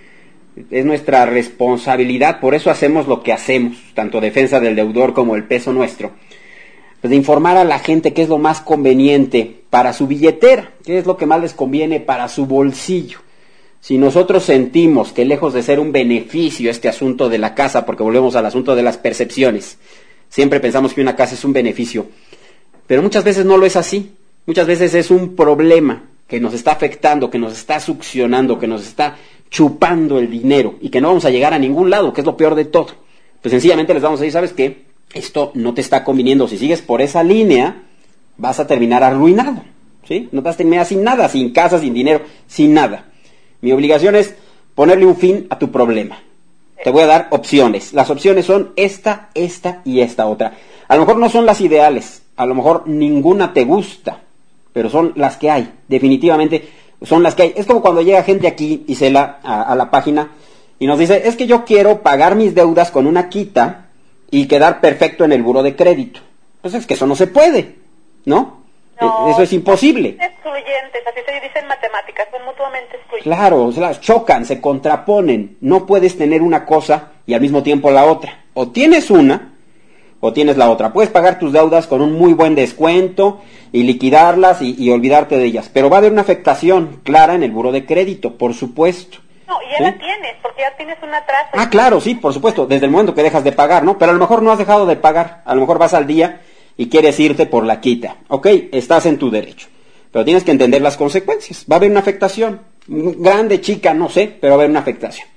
Es nuestra responsabilidad, por eso hacemos lo que hacemos, tanto defensa del deudor como el peso nuestro. Pues de informar a la gente qué es lo más conveniente para su billetera, qué es lo que más les conviene para su bolsillo. Si nosotros sentimos que lejos de ser un beneficio este asunto de la casa, porque volvemos al asunto de las percepciones, siempre pensamos que una casa es un beneficio, pero muchas veces no lo es así. Muchas veces es un problema que nos está afectando, que nos está succionando, que nos está chupando el dinero y que no vamos a llegar a ningún lado, que es lo peor de todo. Pues sencillamente les vamos a decir, ¿sabes qué? Esto no te está conviniendo. Si sigues por esa línea, vas a terminar arruinado, ¿sí? No vas a terminar sin nada, sin casa, sin dinero, sin nada. Mi obligación es ponerle un fin a tu problema. Te voy a dar opciones. Las opciones son esta y esta otra. A lo mejor no son las ideales, a lo mejor ninguna te gusta, pero son las que hay, definitivamente son las que hay. Es como cuando llega gente aquí, Isela, a la página y nos dice, es que yo quiero pagar mis deudas con una quita y quedar perfecto en el buró de crédito. Pues es que eso no se puede, ¿no? No, eso es imposible.
Son excluyentes, así se dice en matemáticas, son mutuamente excluyentes.
Claro, o sea, chocan, se contraponen. No puedes tener una cosa y al mismo tiempo la otra. O tienes una o tienes la otra. Puedes pagar tus deudas con un muy buen descuento y liquidarlas y olvidarte de ellas. Pero va a haber una afectación clara en el buró de crédito, por supuesto.
No, y ya la tienes, porque ya tienes un atraso.
Ah, claro, sí, por supuesto, desde el momento que dejas de pagar, ¿no? Pero a lo mejor no has dejado de pagar. A lo mejor vas al día y quieres irte por la quita. Ok, estás en tu derecho. Pero tienes que entender las consecuencias. Va a haber una afectación. Grande, chica, no sé, pero va a haber una afectación.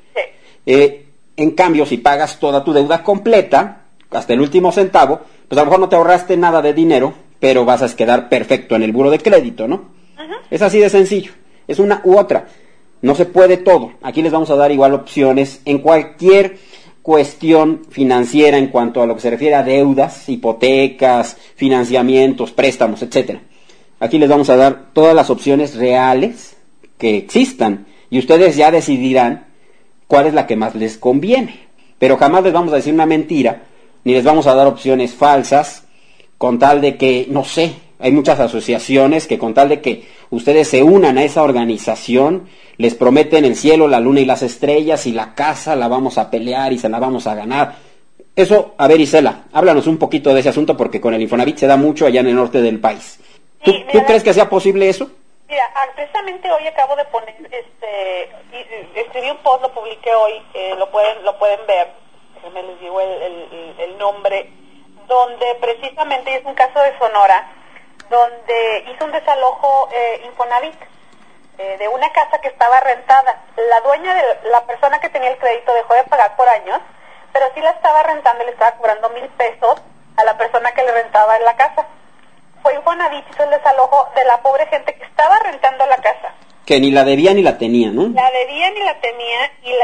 Sí.
En cambio, si pagas toda tu deuda completa, hasta el último centavo, pues a lo mejor no te ahorraste nada de dinero, pero vas a quedar perfecto en el buro de crédito, ¿no? Uh-huh. Es así de sencillo. Es una u otra. No se puede todo. Aquí les vamos a dar igual opciones en cualquier cuestión financiera en cuanto a lo que se refiere a deudas, hipotecas, financiamientos, préstamos, etcétera. Aquí les vamos a dar todas las opciones reales que existan y ustedes ya decidirán cuál es la que más les conviene. Pero jamás les vamos a decir una mentira, ni les vamos a dar opciones falsas, con tal de que, no sé, hay muchas asociaciones que con tal de que ustedes se unan a esa organización, les prometen el cielo, la luna y las estrellas, y la casa la vamos a pelear y se la vamos a ganar. Eso, a ver, Isela, háblanos un poquito de ese asunto, porque con el Infonavit se da mucho allá en el norte del país. ¿Tú crees que sea posible eso?
Mira, precisamente hoy acabo de poner, escribí un post, lo publiqué hoy, lo pueden ver, déjenme les digo el nombre, donde precisamente es un caso de Sonora, donde hizo un desalojo Infonavit de una casa que estaba rentada. La dueña de la persona que tenía el crédito dejó de pagar por años, pero sí la estaba rentando y le estaba cobrando 1,000 pesos a la persona que le rentaba en la casa. Fue Infonavit, hizo el desalojo de la pobre gente que estaba rentando la casa.
Que ni la debía ni la tenía, ¿no?
La debía ni la tenía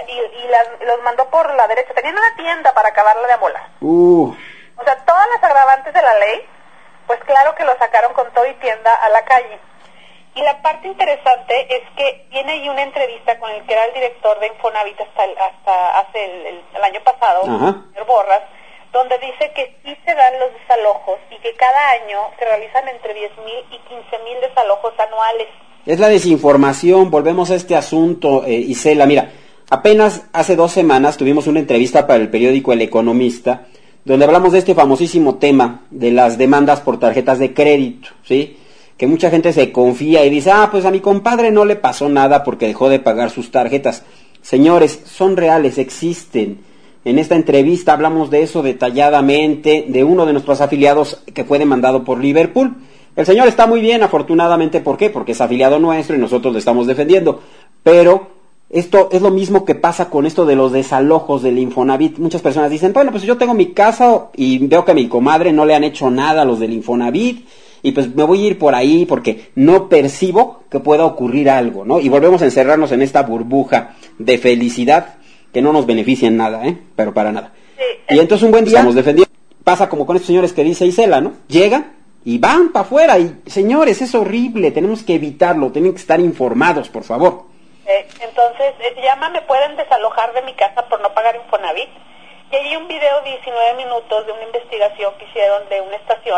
y los mandó por la derecha. Tenían una tienda para acabarla de amolar. O sea, todas las agravantes de la ley, pues claro que lo sacaron con todo y tienda a la calle. Y la parte interesante es que tiene ahí una entrevista con el que era el director de Infonavit hasta hace el año pasado, señor Borras, donde dice que sí se dan los desalojos y que cada año se realizan entre 10,000 y 15,000 desalojos anuales.
Es la desinformación, volvemos a este asunto, Isela. Mira, apenas hace 2 semanas tuvimos una entrevista para el periódico El Economista, donde hablamos de este famosísimo tema de las demandas por tarjetas de crédito, ¿sí? Que mucha gente se confía y dice, pues a mi compadre no le pasó nada porque dejó de pagar sus tarjetas. Señores, son reales, existen. En esta entrevista hablamos de eso detalladamente, de uno de nuestros afiliados que fue demandado por Liverpool. El señor está muy bien, afortunadamente, ¿por qué? Porque es afiliado nuestro y nosotros le estamos defendiendo. Pero esto es lo mismo que pasa con esto de los desalojos del Infonavit. Muchas personas dicen, bueno, pues yo tengo mi casa y veo que a mi comadre no le han hecho nada a los del Infonavit, y pues me voy a ir por ahí porque no percibo que pueda ocurrir algo, ¿no? Y volvemos a encerrarnos en esta burbuja de felicidad que no nos beneficia en nada, pero para nada.
Sí.
Y entonces un buen día estamos defendiendo. Pasa como con estos señores que dice Isela, ¿no? Llegan y van para afuera y, señores, es horrible, tenemos que evitarlo, tienen que estar informados, por favor.
Entonces, me pueden desalojar de mi casa por no pagar Infonavit. Y hay un video de 19 minutos de una investigación que hicieron de una estación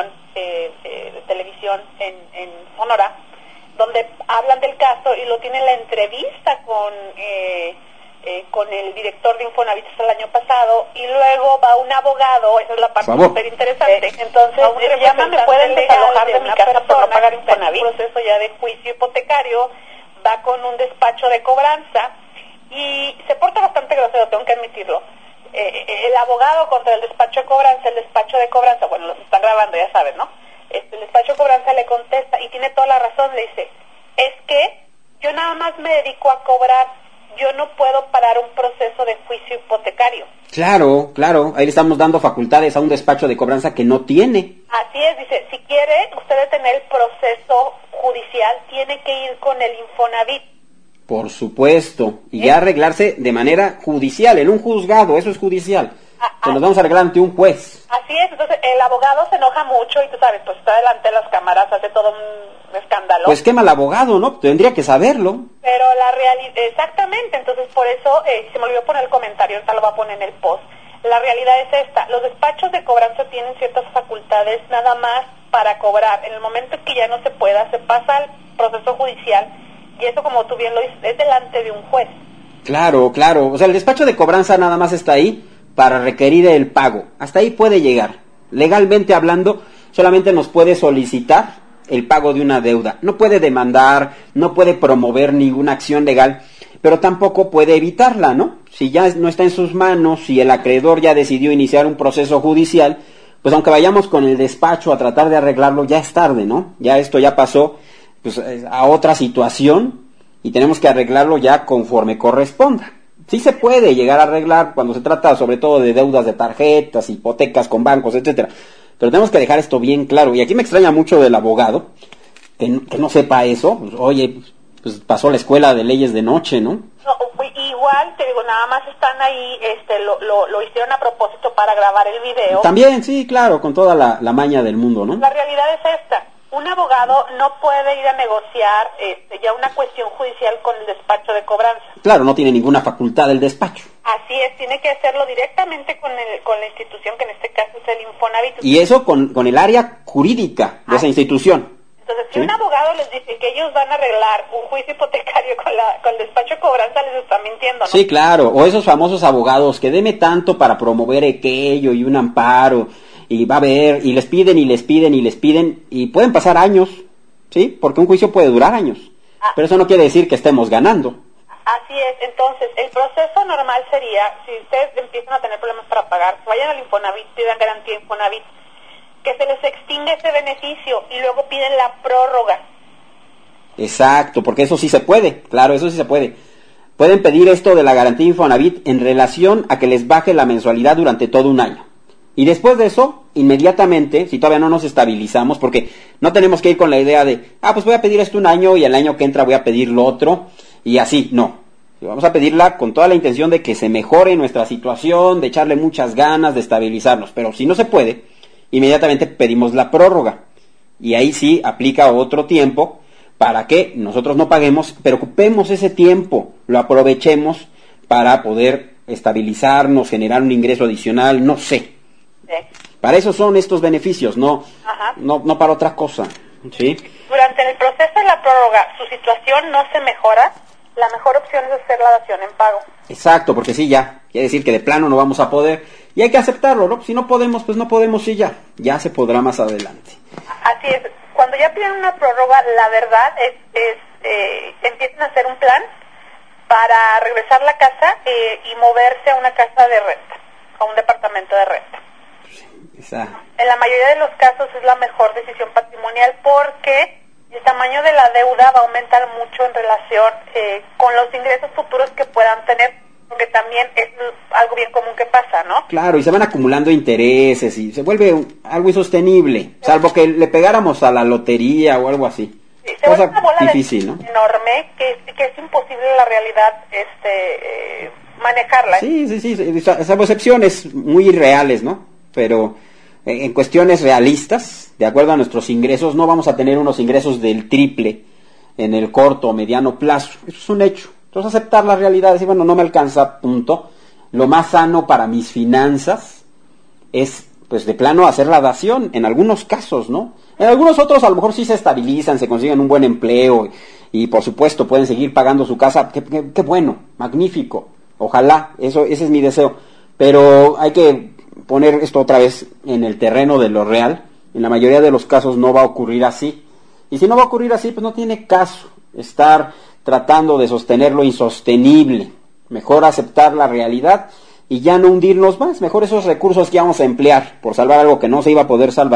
de televisión en Sonora, donde hablan del caso y lo tiene la entrevista con el director de Infonavit hasta el año pasado, y luego va un abogado, esa es la parte súper interesante. Entonces, me pueden desalojar de mi casa por no pagar Infonavit. Un proceso ya de juicio hipotecario, va con un despacho de cobranza y se porta bastante grosero, tengo que admitirlo. El abogado contra el despacho de cobranza, bueno, los están grabando, ya saben, ¿no? El despacho de cobranza le contesta y tiene toda la razón, le dice, es que yo nada más me dedico a cobrar, yo no puedo parar un proceso de juicio hipotecario.
Claro, ahí le estamos dando facultades a un despacho de cobranza que no tiene.
Así es, dice, si quiere usted detener el proceso judicial, tiene que ir con el Infonavit.
Por supuesto, y ya arreglarse de manera judicial, en un juzgado, eso es judicial. Que nos vamos a arreglar ante un juez.
Así es, entonces el abogado se enoja mucho y tú sabes, pues está delante de las cámaras, hace todo un escándalo.
Pues quema al abogado, ¿no? Tendría que saberlo.
Pero la realidad, exactamente, entonces por eso, se me olvidó poner el comentario, ahorita lo voy a poner en el post. La realidad es esta, los despachos de cobranza tienen ciertas facultades nada más para cobrar. En el momento que ya no se pueda, se pasa al proceso judicial y eso, como tú bien lo dices, es delante de un juez.
Claro, o sea, el despacho de cobranza nada más está ahí para requerir el pago. Hasta ahí puede llegar. Legalmente hablando, solamente nos puede solicitar el pago de una deuda. No puede demandar, no puede promover ninguna acción legal, pero tampoco puede evitarla, ¿no? Si ya no está en sus manos, si el acreedor ya decidió iniciar un proceso judicial, pues aunque vayamos con el despacho a tratar de arreglarlo, ya es tarde, ¿no? Ya esto ya pasó pues a otra situación y tenemos que arreglarlo ya conforme corresponda. Sí se puede llegar a arreglar cuando se trata sobre todo de deudas de tarjetas, hipotecas con bancos, etcétera. Pero tenemos que dejar esto bien claro. Y aquí me extraña mucho del abogado, que no sepa eso. Pues, oye, pues pasó la escuela de leyes de noche, ¿no?
No, igual, te digo, nada más están ahí, lo hicieron a propósito para grabar el video.
También, sí, claro, con toda la maña del mundo, ¿no?
La realidad es esta. Un abogado no puede ir a negociar ya una cuestión judicial con el despacho de cobranza.
Claro, no tiene ninguna facultad el despacho.
Así es, tiene que hacerlo directamente con la institución, que en este caso es el Infonavit.
Y eso con el área jurídica de esa institución.
Entonces, si un abogado les dice que ellos van a arreglar un juicio hipotecario con el despacho de cobranza, les está mintiendo, ¿no?
Sí, claro, o esos famosos abogados que deme tanto para promover aquello y un amparo, y va a haber, y les piden, y pueden pasar años, ¿sí? Porque un juicio puede durar años, pero eso no quiere decir que estemos ganando.
Así es, entonces, el proceso normal sería, si ustedes empiezan a tener problemas para pagar, vayan al Infonavit, pidan garantía Infonavit, que se les extingue ese beneficio y luego piden la prórroga.
Exacto, porque eso sí se puede, claro, eso sí se puede. Pueden pedir esto de la garantía Infonavit en relación a que les baje la mensualidad durante todo un año. Y después de eso, inmediatamente, si todavía no nos estabilizamos, porque no tenemos que ir con la idea de, pues voy a pedir esto un año y el año que entra voy a pedir lo otro, y así, no. Vamos a pedirla con toda la intención de que se mejore nuestra situación, de echarle muchas ganas, de estabilizarnos. Pero si no se puede, inmediatamente pedimos la prórroga. Y ahí sí aplica otro tiempo para que nosotros no paguemos, pero ocupemos ese tiempo, lo aprovechemos para poder estabilizarnos, generar un ingreso adicional, no sé.
Sí.
Para eso son estos beneficios, no para otra cosa, ¿sí?
Durante el proceso de la prórroga, su situación no se mejora, la mejor opción es hacer la dación en pago.
Exacto, porque sí, ya, quiere decir que de plano no vamos a poder, y hay que aceptarlo, ¿no? Si no podemos, pues no podemos y ya se podrá más adelante.
Así es, cuando ya piden una prórroga, la verdad empiezan a hacer un plan para regresar a la casa y moverse a una casa de renta, a un departamento de renta. En la mayoría de los casos es la mejor decisión patrimonial porque el tamaño de la deuda va a aumentar mucho en relación con los ingresos futuros que puedan tener, porque también es algo bien común que pasa, ¿no? Claro,
y se van acumulando intereses y se vuelve algo insostenible, salvo que le pegáramos a la lotería o algo así.
Sí, se vuelve una bola
difícil, ¿no?
Enorme que es imposible en la realidad manejarla.
Sí, salvo excepciones muy irreales, ¿no? Pero en cuestiones realistas, de acuerdo a nuestros ingresos, no vamos a tener unos ingresos del triple en el corto o mediano plazo. Eso es un hecho. Entonces aceptar la realidad, decir, bueno, no me alcanza, punto. Lo más sano para mis finanzas es, pues de plano, hacer la dación, en algunos casos, ¿no? En algunos otros a lo mejor sí se estabilizan, se consiguen un buen empleo y por supuesto pueden seguir pagando su casa. Qué bueno, magnífico. Ojalá, ese es mi deseo. Pero hay que poner esto otra vez en el terreno de lo real. En la mayoría de los casos no va a ocurrir así. Y si no va a ocurrir así, pues no tiene caso estar tratando de sostener lo insostenible. Mejor aceptar la realidad y ya no hundirnos más. Mejor esos recursos que vamos a emplear por salvar algo que no se iba a poder salvar,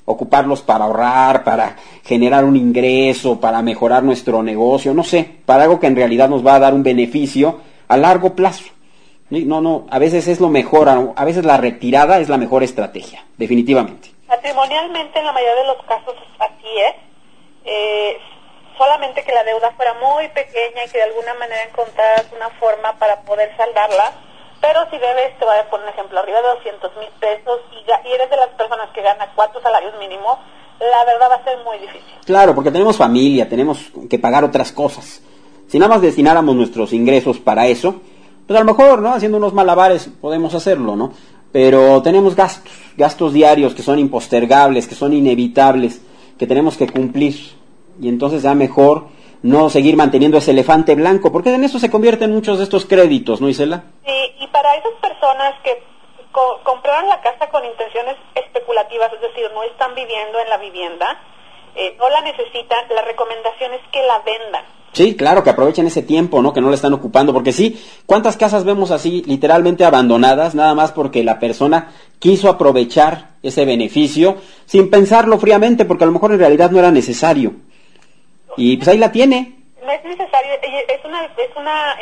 ocuparlos para ahorrar, para generar un ingreso, para mejorar nuestro negocio, no sé, para algo que en realidad nos va a dar un beneficio a largo plazo. No, a veces es lo mejor, a veces la retirada es la mejor estrategia, definitivamente.
Patrimonialmente, en la mayoría de los casos así es, solamente que la deuda fuera muy pequeña y que de alguna manera encontraras una forma para poder saldarla, pero si debes, te voy a poner un ejemplo, arriba de 200,000 pesos y eres de las personas que gana 4 salarios mínimos, la verdad va a ser muy difícil.
Claro, porque tenemos familia, tenemos que pagar otras cosas. Si nada más destináramos nuestros ingresos para eso, pues a lo mejor, ¿no? Haciendo unos malabares podemos hacerlo, ¿no? Pero tenemos gastos diarios que son impostergables, que son inevitables, que tenemos que cumplir. Y entonces ya mejor no seguir manteniendo ese elefante blanco, porque en eso se convierten muchos de estos créditos, ¿no, Isela?
Sí, y para esas personas que compraron la casa con intenciones especulativas, es decir, no están viviendo en la vivienda, no la necesitan, la recomendación es que la vendan.
Sí, claro, que aprovechen ese tiempo, ¿no? Que no la están ocupando, porque sí, ¿cuántas casas vemos así, literalmente abandonadas, nada más porque la persona quiso aprovechar ese beneficio sin pensarlo fríamente, porque a lo mejor en realidad no era necesario? Y pues ahí la tiene.
No es necesario, es una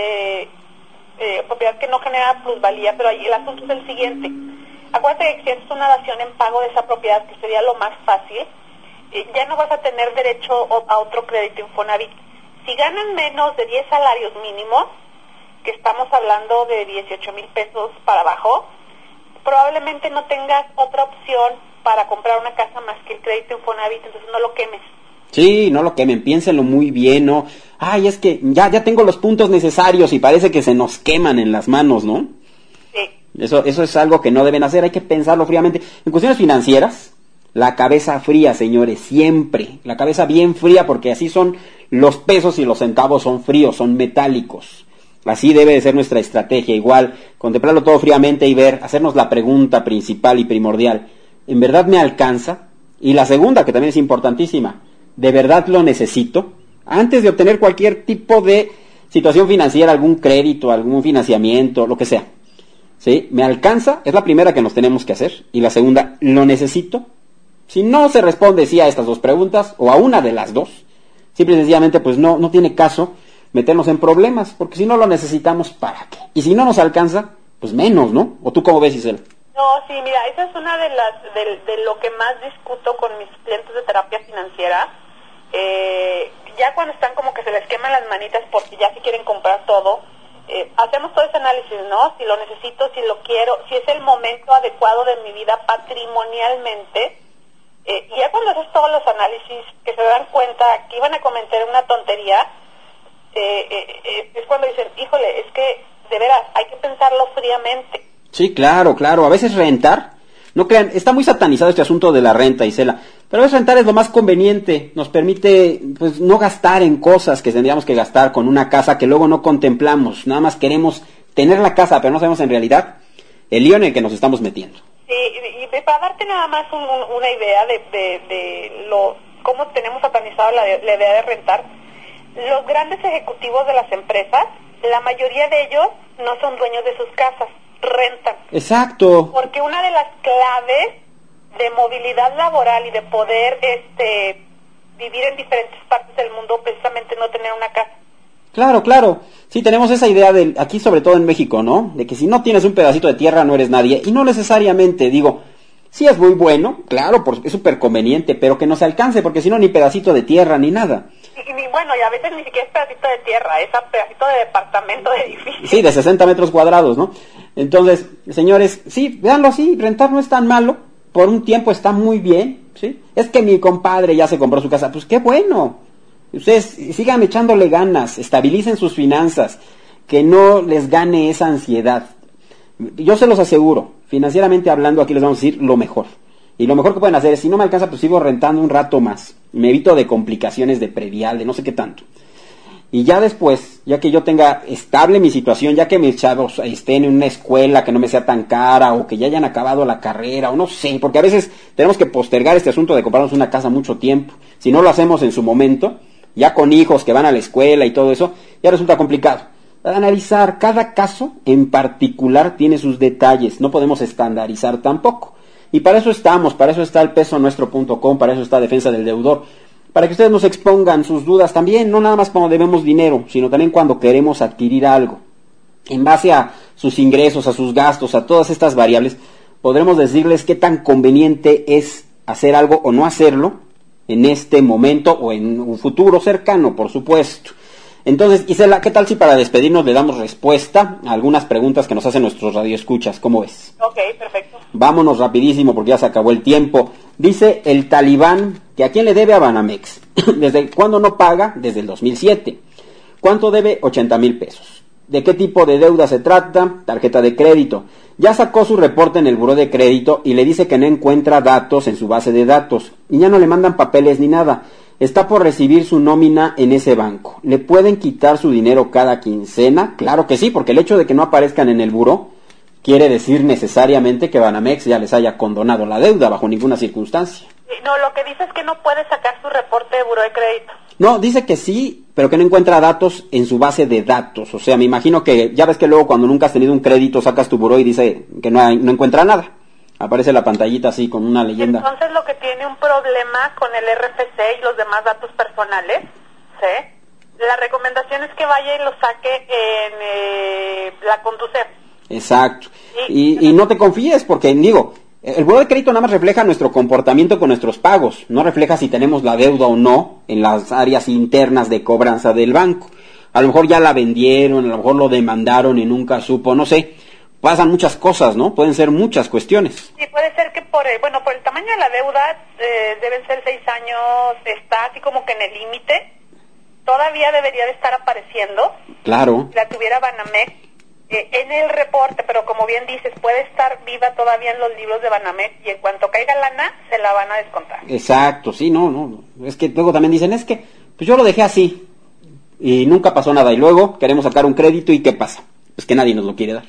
propiedad que no genera plusvalía, pero ahí el asunto es el siguiente. Acuérdate que si haces una dación en pago de esa propiedad, que sería lo más fácil, ya no vas a tener derecho a otro crédito Infonavit. Si ganan menos de 10 salarios mínimos, que estamos hablando de 18,000 pesos para abajo, probablemente no tengas otra opción para comprar una casa más que el crédito Infonavit, entonces no lo quemes.
Sí, no lo quemen, piénsenlo muy bien, ¿no? Ay, es que ya tengo los puntos necesarios y parece que se nos queman en las manos, ¿no?
Sí.
Eso es algo que no deben hacer, hay que pensarlo fríamente. En cuestiones financieras, la cabeza fría, señores, siempre. La cabeza bien fría, porque así son los pesos y los centavos, son fríos, son metálicos. Así debe de ser nuestra estrategia, igual, contemplarlo todo fríamente y ver, hacernos la pregunta principal y primordial. ¿En verdad me alcanza? Y la segunda, que también es importantísima, ¿de verdad lo necesito? Antes de obtener cualquier tipo de situación financiera, algún crédito, algún financiamiento, lo que sea. ¿Sí? ¿Me alcanza? Es la primera que nos tenemos que hacer. Y la segunda, ¿lo necesito? Si no se responde sí a estas dos preguntas, o a una de las dos, simple y sencillamente pues no tiene caso meternos en problemas, porque si no lo necesitamos, ¿para qué? Y si no nos alcanza, pues menos, ¿no? ¿O tú cómo ves, Isela?
No, sí, mira, esa es una de lo que más discuto con mis clientes de terapia financiera. Ya cuando están como que se les queman las manitas porque ya si quieren comprar todo, hacemos todo ese análisis, ¿no? Si lo necesito, si lo quiero, si es el momento adecuado de mi vida patrimonialmente. Y ya cuando haces todos los análisis, que se dan cuenta que iban a cometer una tontería, es cuando dicen, híjole, es que de veras hay que pensarlo fríamente.
Sí, claro, a veces rentar, no crean, está muy satanizado este asunto de la renta, Isela, pero a veces rentar es lo más conveniente, nos permite pues no gastar en cosas que tendríamos que gastar con una casa que luego no contemplamos, nada más queremos tener la casa, pero no sabemos en realidad el lío en el que nos estamos metiendo.
Sí, y para darte nada más una idea de cómo tenemos satanizado la idea de rentar, los grandes ejecutivos de las empresas, la mayoría de ellos no son dueños de sus casas, rentan.
Exacto.
Porque una de las claves de movilidad laboral y de poder vivir en diferentes partes del mundo precisamente no tener una casa. Claro.
Sí, tenemos esa idea aquí sobre todo en México, ¿no? De que si no tienes un pedacito de tierra no eres nadie. Y no necesariamente, digo, sí es muy bueno, claro, es súper conveniente, pero que no se alcance, porque si no ni pedacito de tierra ni nada.
Y a veces ni siquiera es pedacito de tierra, es pedacito de departamento, de edificio.
Sí, de 60 metros cuadrados, ¿no? Entonces, señores, sí, véanlo así, rentar no es tan malo, por un tiempo está muy bien, ¿sí? Es que mi compadre ya se compró su casa, pues qué bueno. Ustedes sigan echándole ganas, estabilicen sus finanzas, que no les gane esa ansiedad. Yo se los aseguro, financieramente hablando, aquí les vamos a decir lo mejor. Y lo mejor que pueden hacer es, si no me alcanza, pues sigo rentando un rato más. Me evito de complicaciones de predial, de no sé qué tanto. Y ya después, ya que yo tenga estable mi situación, ya que mis chavos estén en una escuela que no me sea tan cara, o que ya hayan acabado la carrera, o no sé, porque a veces tenemos que postergar este asunto de comprarnos una casa mucho tiempo. Si no lo hacemos en su momento, ya con hijos que van a la escuela y todo eso, ya resulta complicado. Para analizar, cada caso en particular tiene sus detalles, no podemos estandarizar tampoco. Y para eso estamos, para eso está el pesonuestro.com, para eso está Defensa del Deudor, para que ustedes nos expongan sus dudas también, no nada más cuando debemos dinero, sino también cuando queremos adquirir algo. En base a sus ingresos, a sus gastos, a todas estas variables, podremos decirles qué tan conveniente es hacer algo o no hacerlo en este momento o en un futuro cercano, por supuesto. Entonces, Isela, ¿qué tal si para despedirnos le damos respuesta a algunas preguntas que nos hacen nuestros radioescuchas? ¿Cómo ves?
Ok, perfecto.
Vámonos rapidísimo porque ya se acabó el tiempo. Dice el Talibán que ¿a quién le debe a Banamex? ¿Desde cuándo no paga? Desde el 2007. ¿Cuánto debe? 80,000 pesos. ¿De qué tipo de deuda se trata? Tarjeta de crédito. Ya sacó su reporte en el buró de crédito y le dice que no encuentra datos en su base de datos. Y ya no le mandan papeles ni nada. Está por recibir su nómina en ese banco. ¿Le pueden quitar su dinero cada quincena? Claro que sí, porque el hecho de que no aparezcan en el buró quiere decir necesariamente que Banamex ya les haya condonado la deuda bajo ninguna circunstancia.
No, lo que dice es que no puede sacar su reporte de buró de crédito.
No, dice que sí, pero que no encuentra datos en su base de datos. O sea, me imagino que ya ves que luego cuando nunca has tenido un crédito sacas tu buró y dice que no encuentra nada. Aparece la pantallita así con una leyenda.
Entonces lo que tiene un problema con el RFC y los demás datos personales, ¿sí? La recomendación es que vaya y lo saque en la Conducef.
Exacto. Y no te confíes porque, digo, el buró de crédito nada más refleja nuestro comportamiento con nuestros pagos. No refleja si tenemos la deuda o no en las áreas internas de cobranza del banco. A lo mejor ya la vendieron, a lo mejor lo demandaron y nunca supo, no sé. Pasan muchas cosas, ¿no? Pueden ser muchas cuestiones.
Sí, puede ser que por el tamaño de la deuda, deben ser 6 años, está así como que en el límite. Todavía debería de estar apareciendo.
Claro.
Si la tuviera Banamex en el reporte, pero como bien dices, puede estar viva todavía en los libros de Banamex y en cuanto caiga lana, se la van a descontar.
Exacto, sí, no. Es que luego también dicen, es que pues yo lo dejé así y nunca pasó nada. Y luego queremos sacar un crédito y ¿qué pasa? Pues que nadie nos lo quiere dar.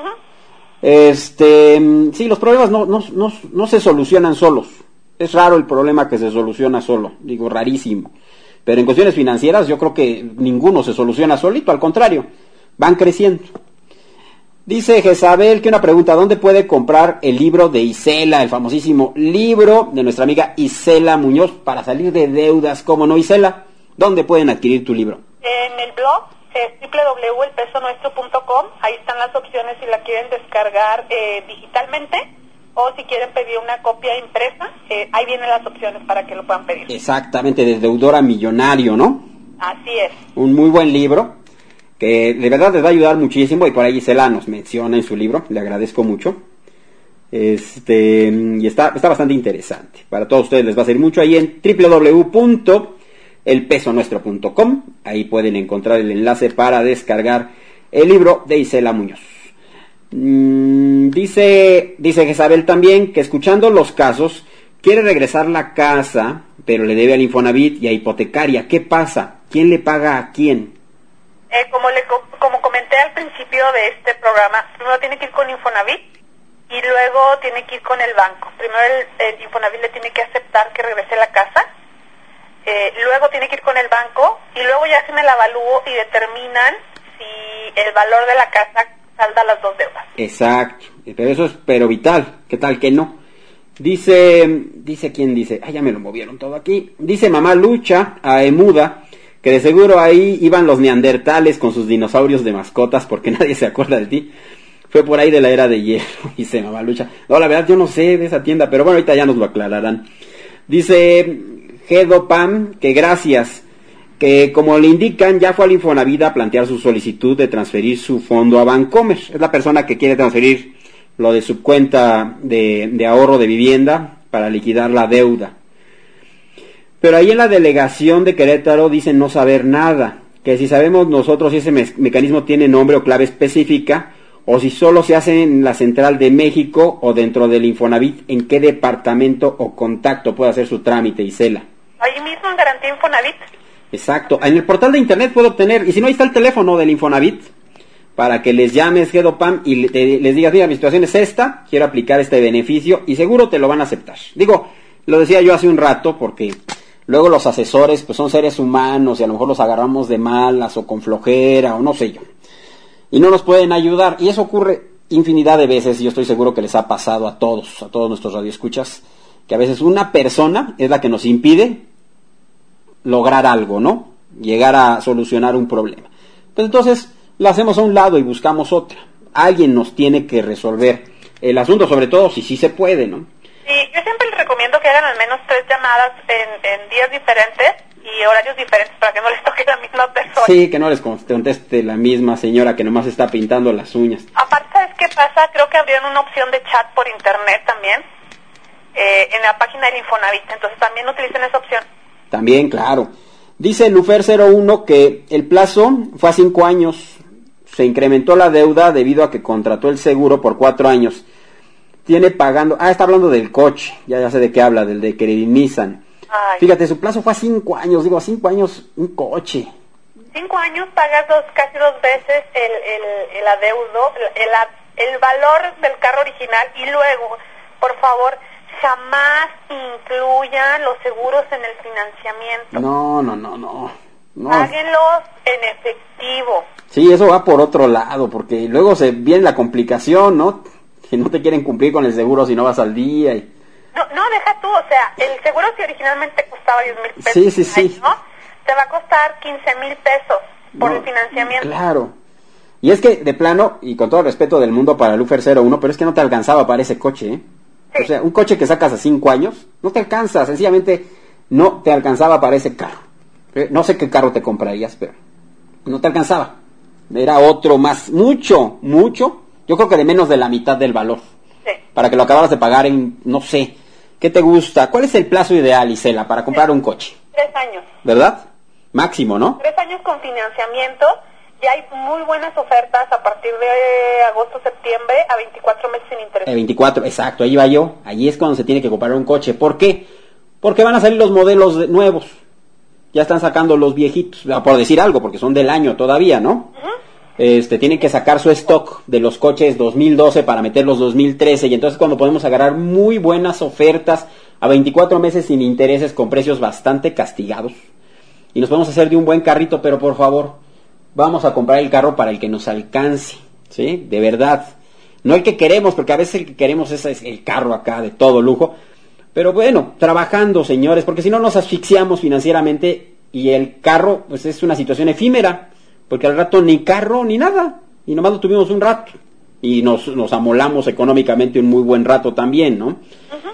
Sí, los problemas no se solucionan solos. Es raro el problema que se soluciona solo, digo, rarísimo. Pero en cuestiones financieras yo creo que ninguno se soluciona solito, al contrario, van creciendo. Dice Jezabel que una pregunta, ¿dónde puede comprar el libro de Isela, el famosísimo libro de nuestra amiga Isela Muñoz para salir de deudas? ¿Cómo no, Isela? ¿Dónde pueden adquirir tu libro?
En el blog es www.elpesonuestro.com. Ahí están las opciones si la quieren descargar digitalmente o si quieren pedir una copia impresa. Ahí vienen las opciones para que lo puedan pedir.
Exactamente, de deudor a millonario, ¿no?
Así es.
Un muy buen libro que de verdad les va a ayudar muchísimo y por ahí Gisela nos menciona en su libro, le agradezco mucho. Y está bastante interesante. Para todos ustedes les va a servir mucho ahí en www.elpesonuestro.com. Ahí pueden encontrar el enlace para descargar el libro de Isela Muñoz. Dice Jezabel también que escuchando los casos quiere regresar la casa, pero le debe al Infonavit y a hipotecaria. ¿Qué pasa? ¿Quién le paga a quién?
Como comenté al principio de este programa, primero tiene que ir con Infonavit y luego tiene que ir con el banco. Primero el Infonavit le tiene que aceptar que regrese la casa, luego tiene que ir con el banco y luego ya hacen el avalúo y determinan si el valor de la casa salda las dos deudas. Exacto,
pero eso es vital, ¿qué tal que no? Dice ¿quién dice? Ya me lo movieron todo aquí. Dice Mamá Lucha a Emuda que de seguro ahí iban los neandertales con sus dinosaurios de mascotas porque nadie se acuerda de ti. Fue por ahí de la era de hielo, dice Mamá Lucha. No, la verdad yo no sé de esa tienda, pero bueno, ahorita ya nos lo aclararán. Dice Gedopam que gracias, que como le indican ya fue al Infonavit a plantear su solicitud de transferir su fondo a Bancomer. Es la persona que quiere transferir lo de su cuenta de ahorro de vivienda para liquidar la deuda. Pero ahí en la delegación de Querétaro dicen no saber nada, que si sabemos nosotros si ese mecanismo tiene nombre o clave específica, o si solo se hace en la Central de México o dentro del Infonavit, en qué departamento o contacto puede hacer su trámite, Isela.
Ahí mismo en Garantía Infonavit.
Exacto, en el portal de internet puede obtener, y si no ahí está el teléfono del Infonavit, para que les llames Gedopam y les digas, mira, mi situación es esta, quiero aplicar este beneficio, y seguro te lo van a aceptar. Digo, lo decía yo hace un rato, porque luego los asesores pues son seres humanos, y a lo mejor los agarramos de malas, o con flojera, o no sé yo, y no nos pueden ayudar, y eso ocurre infinidad de veces, y yo estoy seguro que les ha pasado a todos nuestros radioescuchas, que a veces una persona es la que nos impide lograr algo, ¿no? Llegar a solucionar un problema. Pues entonces la hacemos a un lado y buscamos otra. Alguien nos tiene que resolver el asunto, sobre todo si sí se puede, ¿no?
Sí, yo siempre les recomiendo que hagan al menos 3 llamadas en días diferentes y horarios diferentes para que no les toque la misma persona.
Sí, que no les conteste la misma señora que nomás está pintando las uñas.
Aparte, ¿sabes qué pasa? Creo que abrieron una opción de chat por internet también, en la página del Infonavit, entonces también utilicen esa opción.
También, claro. Dice Lufer01 que el plazo fue a 5 años. Se incrementó la deuda debido a que contrató el seguro por 4 años. Tiene pagando... está hablando del coche. Ya sé de qué habla, del de Nissan.
Ay.
Fíjate, su plazo fue a 5 años. Digo, a 5 años un coche.
5 años pagas casi 2 veces el adeudo, el valor del carro original. Y luego, por favor, jamás incluyan los seguros en el financiamiento.
No.
Páguenlos en efectivo.
Sí, eso va por otro lado, porque luego se viene la complicación, ¿no? Que no te quieren cumplir con el seguro si no vas al día.
No, deja tú, o sea, el seguro si originalmente costaba 10,000 pesos.
Sí.
¿No? Te va a costar 15,000 pesos por el financiamiento.
Claro. Y es que, de plano, y con todo el respeto del mundo para el Lufer01, pero es que no te alcanzaba para ese coche, ¿eh? Sí. O sea, un coche que sacas a 5 años, no te alcanza, sencillamente no te alcanzaba para ese carro. No sé qué carro te comprarías, pero no te alcanzaba. Era otro más, mucho, yo creo que de menos de la mitad del valor.
Sí.
Para que lo acabaras de pagar en, no sé, ¿qué te gusta? ¿Cuál es el plazo ideal, Isela, para comprar un coche?
3 años.
¿Verdad? Máximo, ¿no?
3 años con financiamiento. Ya hay muy buenas ofertas a partir de agosto, septiembre, a 24 meses sin interés.
24, exacto, ahí va yo. Ahí es cuando se tiene que comprar un coche. ¿Por qué? Porque van a salir los modelos nuevos. Ya están sacando los viejitos, por decir algo, porque son del año todavía, ¿no? Uh-huh. Tienen que sacar su stock de los coches 2012 para meter los 2013, y entonces cuando podemos agarrar muy buenas ofertas a 24 meses sin intereses con precios bastante castigados, y nos podemos hacer de un buen carrito, pero por favor, vamos a comprar el carro para el que nos alcance, ¿sí? De verdad. No el que queremos, porque a veces el que queremos es el carro acá de todo lujo. Pero bueno, trabajando, señores, porque si no nos asfixiamos financieramente y el carro, pues es una situación efímera, porque al rato ni carro ni nada, y nomás lo tuvimos un rato, y nos amolamos económicamente un muy buen rato también, ¿no? Uh-huh.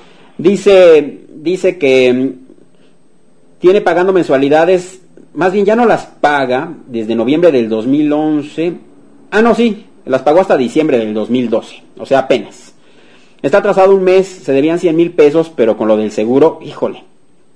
Dice que tiene pagando mensualidades, más bien ya no las paga desde noviembre del 2011, sí, las pagó hasta diciembre del 2012, o sea, apenas. Está atrasado un mes, se debían 100,000 pesos, pero con lo del seguro, híjole.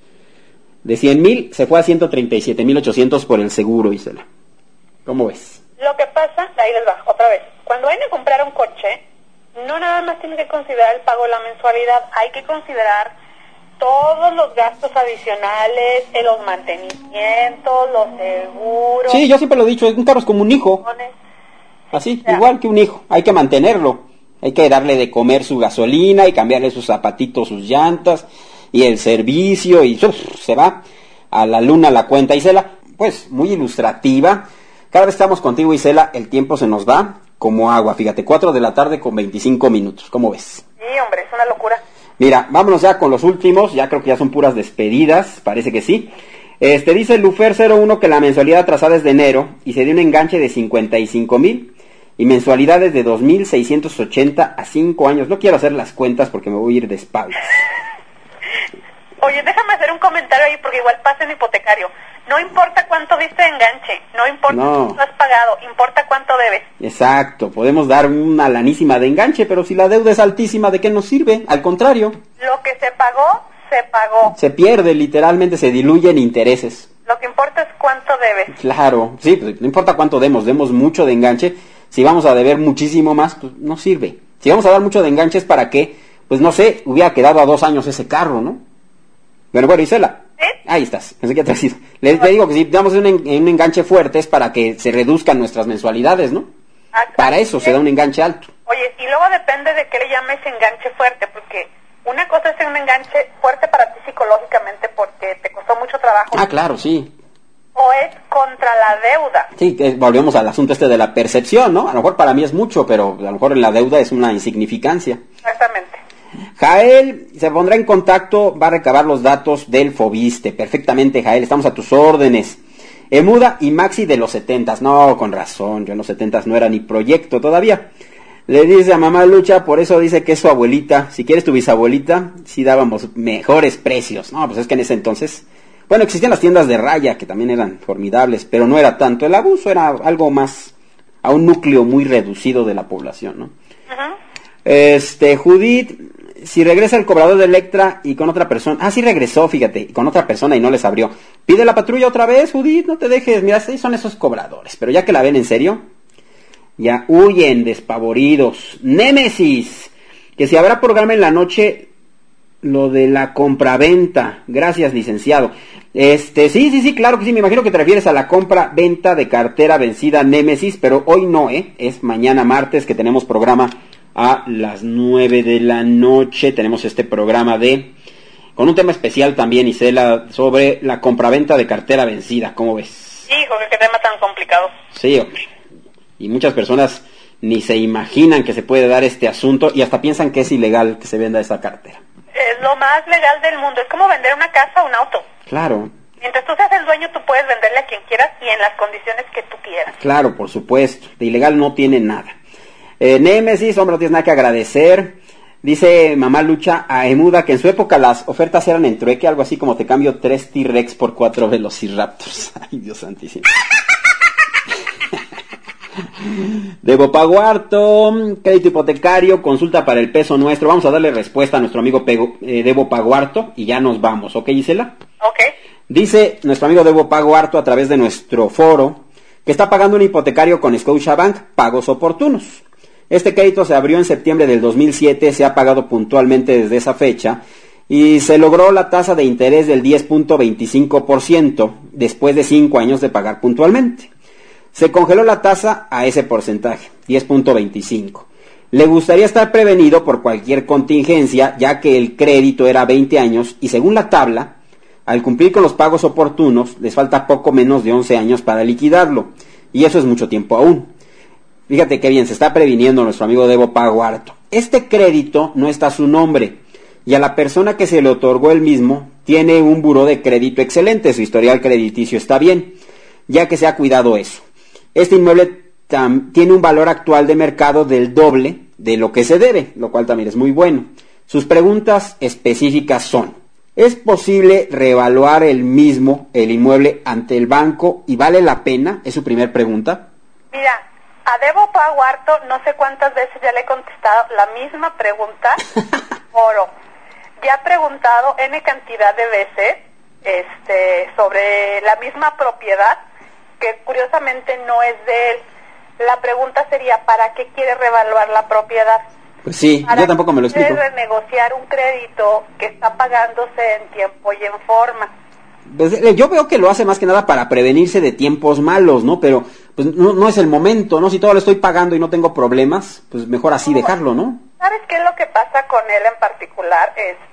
De 100,000 se fue a 137,800 por el seguro, Isela. ¿Cómo ves?
Lo que pasa, ahí les va, otra vez. Cuando vayan a comprar un coche, no nada más tienen que considerar el pago de la mensualidad, hay que considerar todos los gastos adicionales, los mantenimientos, los seguros.
Sí, yo siempre lo he dicho, un carro es como un hijo. Así, igual que un hijo, hay que mantenerlo. Hay que darle de comer su gasolina y cambiarle sus zapatitos, sus llantas y el servicio, y se va a la luna la cuenta. Isela, pues muy ilustrativa. Cada vez que estamos contigo, Isela, el tiempo se nos va como agua. Fíjate, 4 de la tarde con 25 minutos. ¿Cómo ves?
Sí, hombre, es una locura.
Mira, vámonos ya con los últimos. Ya creo que ya son puras despedidas. Parece que sí. Dice Lufer01 que la mensualidad atrasada es de enero y se dio un enganche de 55,000. Y mensualidades de 2,680 a 5 años. No quiero hacer las cuentas porque me voy a ir de espaldas.
Oye, déjame hacer un comentario ahí porque igual pasa en hipotecario. No importa cuánto diste de enganche, no importa cuánto has pagado, importa cuánto debes.
Exacto, podemos dar una lanísima de enganche, pero si la deuda es altísima, ¿de qué nos sirve? Al contrario.
Lo que se pagó, se pagó.
Se pierde, literalmente se diluye en intereses.
Lo que importa es cuánto debes.
Claro, sí, pues no importa cuánto demos mucho de enganche. Si vamos a deber muchísimo más, pues no sirve. Si vamos a dar mucho de enganche es para que, pues no sé, hubiera quedado a 2 años ese carro, ¿no? Bueno, Isela.
¿Sí?
Ahí estás, pensé que te has ido. Le digo que si damos un enganche fuerte es para que se reduzcan nuestras mensualidades, ¿no? Para eso se da un enganche alto.
Oye, y luego depende de qué le llames enganche fuerte, porque una cosa es un enganche fuerte para ti psicológicamente porque te costó mucho trabajo.
Claro, sí.
o es contra la deuda.
Sí, que volvemos al asunto de la percepción, ¿no? A lo mejor para mí es mucho, pero a lo mejor en la deuda es una insignificancia.
Exactamente.
Jael se pondrá en contacto, va a recabar los datos del Fobiste. Perfectamente, Jael, estamos a tus órdenes. Emuda y Maxi de los 70s. No, con razón, yo en los 70s no era ni proyecto todavía. Le dice a mamá Lucha, por eso dice que es su abuelita. Si quieres tu bisabuelita, sí dábamos mejores precios. No, pues es que en ese entonces, bueno, existían las tiendas de raya, que también eran formidables, pero no era tanto el abuso, era algo más, a un núcleo muy reducido de la población, ¿no?
Uh-huh.
Judith, si regresa el cobrador de Electra y con otra persona, sí regresó, fíjate, con otra persona y no les abrió. Pide la patrulla otra vez, Judith, no te dejes, mira, sí son esos cobradores, pero ya que la ven en serio, ya huyen despavoridos. Némesis, que si habrá programa en la noche, lo de la compraventa. Gracias, licenciado. Sí, claro que sí, me imagino que te refieres a la compra-venta de cartera vencida Némesis, pero hoy no, es mañana martes que tenemos programa a las 9 de la noche. Tenemos este programa con un tema especial también, Isela, sobre la compraventa de cartera vencida. ¿Cómo ves?
Hijo, qué tema tan complicado.
Sí, hombre. Y muchas personas ni se imaginan que se puede dar este asunto y hasta piensan que es ilegal que se venda esa cartera.
Es lo más legal del mundo. Es como vender una casa o un auto.
Claro.
Mientras tú seas el dueño, tú puedes venderle a quien quieras y en las condiciones que tú quieras.
Claro, por supuesto. De ilegal no tiene nada. Némesis, hombre, no tienes nada que agradecer. Dice mamá Lucha a Emuda que en su época las ofertas eran en trueque, algo así como te cambio 3 T-Rex por 4 Velociraptors. Ay, Dios santísimo. Debo pago harto, crédito hipotecario, consulta para el peso nuestro. Vamos a darle respuesta a nuestro amigo Debo pago harto y ya nos vamos, ¿ok, Gisela?
Ok.
Dice nuestro amigo Debo pago harto a través de nuestro foro que está pagando un hipotecario con Scotiabank, pagos oportunos. Este crédito se abrió en septiembre del 2007, se ha pagado puntualmente desde esa fecha y se logró la tasa de interés del 10.25% después de 5 años de pagar puntualmente. Se congeló la tasa a ese porcentaje, 10.25. Le gustaría estar prevenido por cualquier contingencia, ya que el crédito era 20 años y según la tabla, al cumplir con los pagos oportunos, les falta poco menos de 11 años para liquidarlo. Y eso es mucho tiempo aún. Fíjate qué bien, se está previniendo nuestro amigo Debo Pago Harto. Este crédito no está a su nombre y a la persona que se le otorgó el mismo tiene un buró de crédito excelente, su historial crediticio está bien, ya que se ha cuidado eso. Este inmueble tiene un valor actual de mercado del doble de lo que se debe, lo cual también es muy bueno. Sus preguntas específicas son: ¿es posible reevaluar el inmueble ante el banco y vale la pena? Es su primer pregunta.
Mira, a Debo Pago Harto no sé cuántas veces ya le he contestado la misma pregunta. Ya he preguntado N cantidad de veces sobre la misma propiedad, que curiosamente no es de él. La pregunta sería, ¿para qué quiere revaluar la propiedad?
Pues sí, yo tampoco me lo explico.
Quiere renegociar un crédito que está pagándose en tiempo y en forma.
Pues, yo veo que lo hace más que nada para prevenirse de tiempos malos, ¿no? Pero pues no es el momento, ¿no? Si todo lo estoy pagando y no tengo problemas, pues mejor así dejarlo, ¿no?
¿Sabes qué es lo que pasa con él en particular?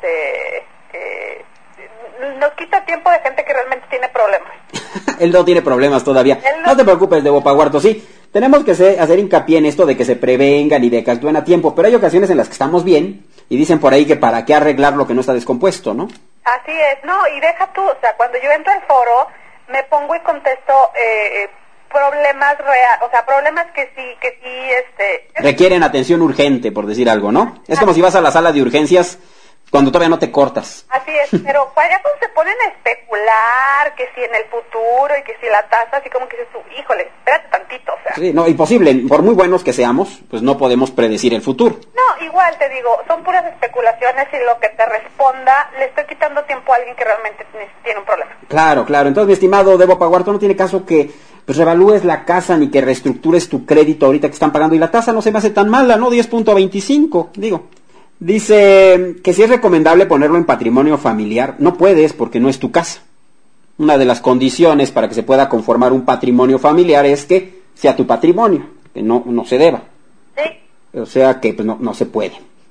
Nos quita tiempo de gente que realmente tiene problemas.
Él no tiene problemas todavía. No te preocupes, Debo Pago Harto, sí. Tenemos que hacer hincapié en esto de que se prevengan y de que actúen a tiempo, pero hay ocasiones en las que estamos bien y dicen por ahí que para qué arreglar lo que no está descompuesto, ¿no?
Así es, no, y deja tú, o sea, cuando yo entro al foro, me pongo y contesto problemas reales, o sea, problemas que sí,
requieren atención urgente, por decir algo, ¿no? Es como si vas a la sala de urgencias cuando todavía no te cortas.
Así es, pero ya cuando se ponen a especular, que si en el futuro y que si la tasa, así como que dices tú, híjole, espérate tantito, o sea.
Sí, no, imposible, por muy buenos que seamos, pues no podemos predecir el futuro.
No, igual te digo, son puras especulaciones y lo que te responda, le estoy quitando tiempo a alguien que realmente tiene un problema.
Claro, entonces mi estimado Debo Pago Harto, no tiene caso que pues revalúes la casa ni que reestructures tu crédito ahorita que están pagando y la tasa no se me hace tan mala, ¿no? 10.25, digo. Dice que si es recomendable ponerlo en patrimonio familiar. No puedes porque no es tu casa. Una de las condiciones para que se pueda conformar un patrimonio familiar es que sea tu patrimonio, que no se deba.
Sí.
O sea que pues no se puede.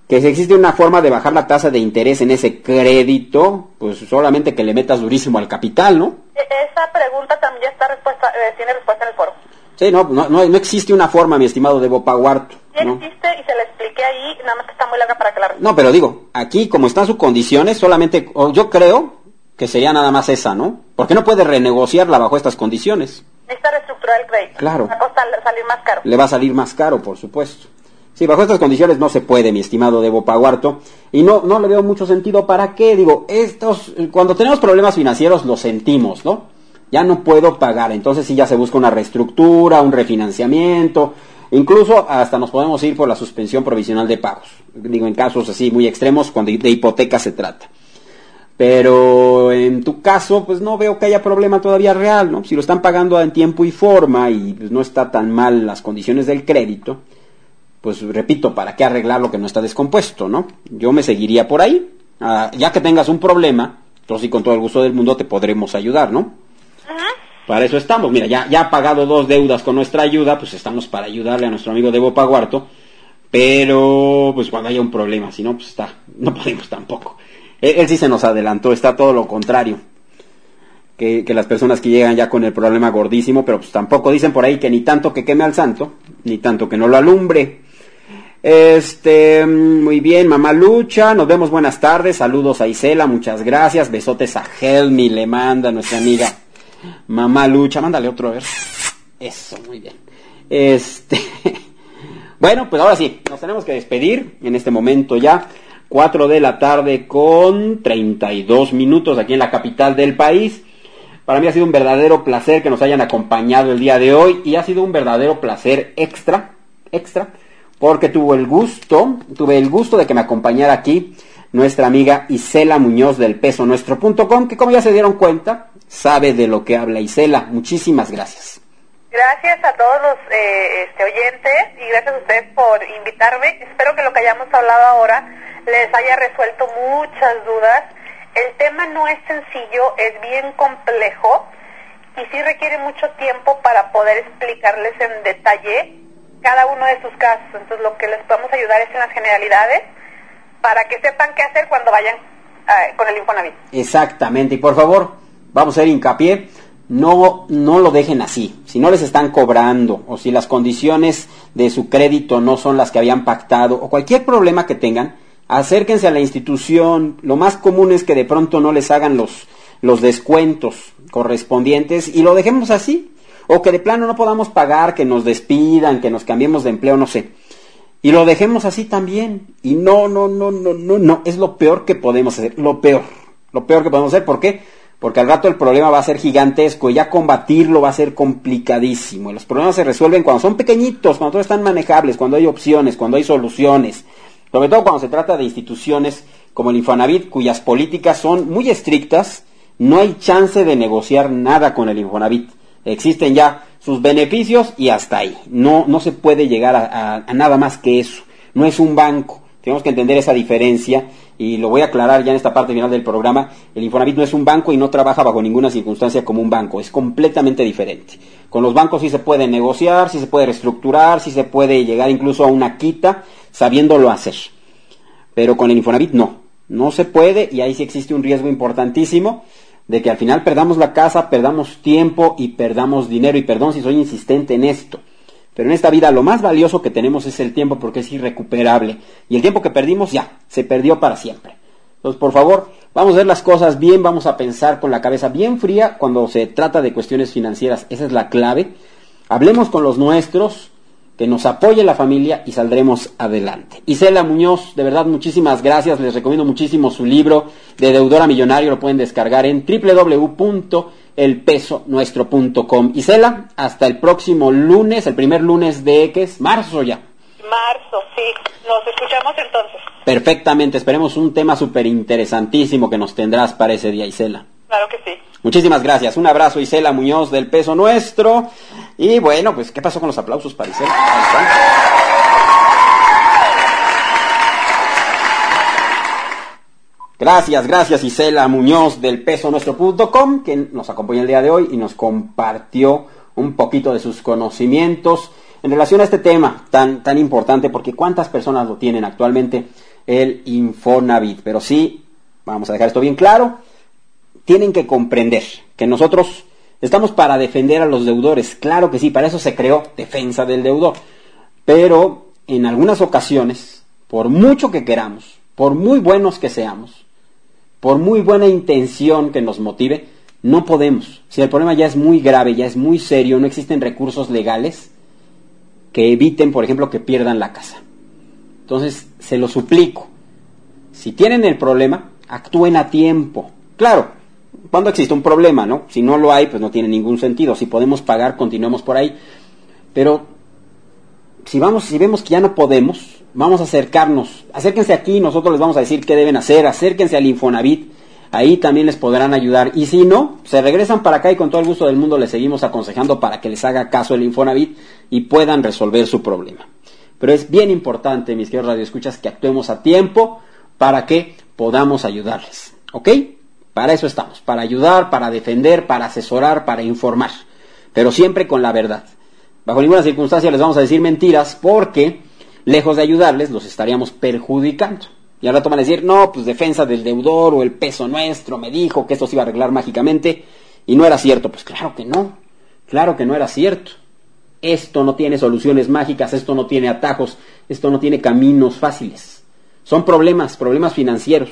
que si existe una forma de bajar la tasa de interés en ese crédito, pues solamente que le metas durísimo al capital, ¿no?
Esa pregunta también está tiene respuesta en el foro.
Sí, no existe una forma, mi estimado Debo Paguarto.
Sí
¿no?
existe y se la expliqué ahí, nada más que está muy larga para que la responda.
No, pero digo, aquí como están sus condiciones, solamente, yo creo que sería nada más esa, ¿no? Porque no puede renegociarla bajo estas condiciones.
Necesita reestructurar el crédito.
Claro.
Va a costar salir más caro.
Le va a salir más caro, por supuesto. Sí, bajo estas condiciones no se puede, mi estimado Debo Paguarto, y no le veo mucho sentido. ¿Para qué? Digo, cuando tenemos problemas financieros los sentimos, ¿no? Ya no puedo pagar, entonces sí ya se busca una reestructura, un refinanciamiento, incluso hasta nos podemos ir por la suspensión provisional de pagos. Digo, en casos así muy extremos, cuando de hipoteca se trata. Pero en tu caso, pues no veo que haya problema todavía real, ¿no? Si lo están pagando en tiempo y forma y pues no está tan mal las condiciones del crédito, pues repito, ¿para qué arreglar lo que no está descompuesto, no? Yo me seguiría por ahí. Ya que tengas un problema, entonces sí, con todo el gusto del mundo te podremos ayudar, ¿no? Uh-huh. Para eso estamos. Mira, ya ha pagado 2 deudas con nuestra ayuda, pues estamos para ayudarle a nuestro amigo Debo Paguarto, pero pues cuando haya un problema, si no, pues no podemos tampoco. Él sí se nos adelantó, está todo lo contrario. Que las personas que llegan ya con el problema gordísimo, pero pues tampoco dicen por ahí que ni tanto que queme al santo, ni tanto que no lo alumbre. Muy bien, Mamá Lucha, nos vemos, buenas tardes, saludos a Isela, muchas gracias, besotes a Helmi, le manda nuestra amiga Mamá Lucha, mándale otro, a ver, eso, muy bien. Bueno, pues ahora sí, nos tenemos que despedir en este momento ya, 4 de la tarde con 32 minutos aquí en la capital del país. Para mí ha sido un verdadero placer que nos hayan acompañado el día de hoy y ha sido un verdadero placer extra, porque tuve el gusto de que me acompañara aquí nuestra amiga Isela Muñoz del pesonuestro.com, que como ya se dieron cuenta, sabe de lo que habla Isela. Muchísimas gracias.
Gracias a todos los oyentes y gracias a ustedes por invitarme. Espero que lo que hayamos hablado ahora les haya resuelto muchas dudas. El tema no es sencillo, es bien complejo y sí requiere mucho tiempo para poder explicarles en detalle cada uno de sus casos. Entonces lo que les podemos ayudar es en las generalidades para que sepan qué hacer cuando vayan con el Infonavit.
Exactamente, y por favor, vamos a hacer hincapié, no lo dejen así. Si no les están cobrando o si las condiciones de su crédito no son las que habían pactado o cualquier problema que tengan, acérquense a la institución. Lo más común es que de pronto no les hagan los descuentos correspondientes y lo dejemos así. O que de plano no podamos pagar, que nos despidan, que nos cambiemos de empleo, no sé. Y lo dejemos así también. Y no. Es lo peor que podemos hacer. Lo peor que podemos hacer. ¿Por qué? Porque al rato el problema va a ser gigantesco y ya combatirlo va a ser complicadísimo. Y los problemas se resuelven cuando son pequeñitos, cuando todos están manejables, cuando hay opciones, cuando hay soluciones. Sobre todo cuando se trata de instituciones como el Infonavit, cuyas políticas son muy estrictas. No hay chance de negociar nada con el Infonavit. Existen ya sus beneficios y hasta ahí. No se puede llegar a nada más que eso. No es un banco. Tenemos que entender esa diferencia y lo voy a aclarar ya en esta parte final del programa. El Infonavit no es un banco y no trabaja bajo ninguna circunstancia como un banco. Es completamente diferente. Con los bancos sí se puede negociar, sí se puede reestructurar, sí se puede llegar incluso a una quita sabiéndolo hacer. Pero con el Infonavit no se puede y ahí sí existe un riesgo importantísimo de que al final perdamos la casa, perdamos tiempo y perdamos dinero. Y perdón si soy insistente en esto, pero en esta vida lo más valioso que tenemos es el tiempo, porque es irrecuperable. Y el tiempo que perdimos ya, se perdió para siempre. Entonces, por favor, vamos a hacer las cosas bien, vamos a pensar con la cabeza bien fría cuando se trata de cuestiones financieras. Esa es la clave. Hablemos con los nuestros, que nos apoye la familia y saldremos adelante. Isela Muñoz, de verdad muchísimas gracias, les recomiendo muchísimo su libro de Deudora Millonario, lo pueden descargar en www.elpesonuestro.com. Isela, hasta el próximo lunes, el primer lunes de, ¿qué es? Marzo ya.
Marzo, sí, nos escuchamos entonces.
Perfectamente, esperemos un tema súper interesantísimo que nos tendrás para ese día, Isela.
Claro que sí.
Muchísimas gracias. Un abrazo, Isela Muñoz del Peso Nuestro. Y bueno, pues, ¿qué pasó con los aplausos para Isela? Gracias Isela Muñoz del pesonuestro.com, que nos acompañó el día de hoy y nos compartió un poquito de sus conocimientos en relación a este tema tan importante, porque ¿cuántas personas lo tienen actualmente? el Infonavit. Pero sí, vamos a dejar esto bien claro, tienen que comprender que nosotros estamos para defender a los deudores. Claro que sí, para eso se creó Defensa del Deudor. Pero en algunas ocasiones, por mucho que queramos, por muy buenos que seamos, por muy buena intención que nos motive, no podemos. Si el problema ya es muy grave, ya es muy serio, no existen recursos legales que eviten, por ejemplo, que pierdan la casa. Entonces, se lo suplico. Si tienen el problema, actúen a tiempo. Claro, cuando existe un problema, ¿no? Si no lo hay, pues no tiene ningún sentido. Si podemos pagar, continuemos por ahí. Pero si vemos que ya no podemos, vamos a acercarnos. Acérquense aquí, nosotros les vamos a decir qué deben hacer. Acérquense al Infonavit. Ahí también les podrán ayudar. Y si no, se regresan para acá y con todo el gusto del mundo les seguimos aconsejando para que les haga caso el Infonavit y puedan resolver su problema. Pero es bien importante, mis queridos radioescuchas, que actuemos a tiempo para que podamos ayudarles. ¿Ok? Para eso estamos. Para ayudar, para defender, para asesorar, para informar. Pero siempre con la verdad. Bajo ninguna circunstancia les vamos a decir mentiras porque, lejos de ayudarles, los estaríamos perjudicando. Y al rato van a decir, no, pues Defensa del Deudor o el Peso Nuestro me dijo que esto se iba a arreglar mágicamente. Y no era cierto. Pues claro que no era cierto. Esto no tiene soluciones mágicas, esto no tiene atajos, esto no tiene caminos fáciles. Son problemas financieros.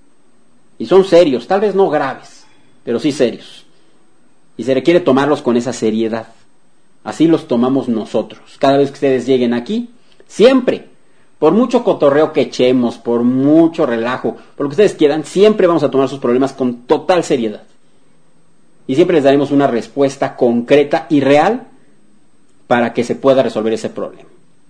Y son serios, tal vez no graves, pero sí serios. Y se requiere tomarlos con esa seriedad. Así los tomamos nosotros. Cada vez que ustedes lleguen aquí, siempre, por mucho cotorreo que echemos, por mucho relajo, por lo que ustedes quieran, siempre vamos a tomar sus problemas con total seriedad. Y siempre les daremos una respuesta concreta y real para que se pueda resolver ese problema.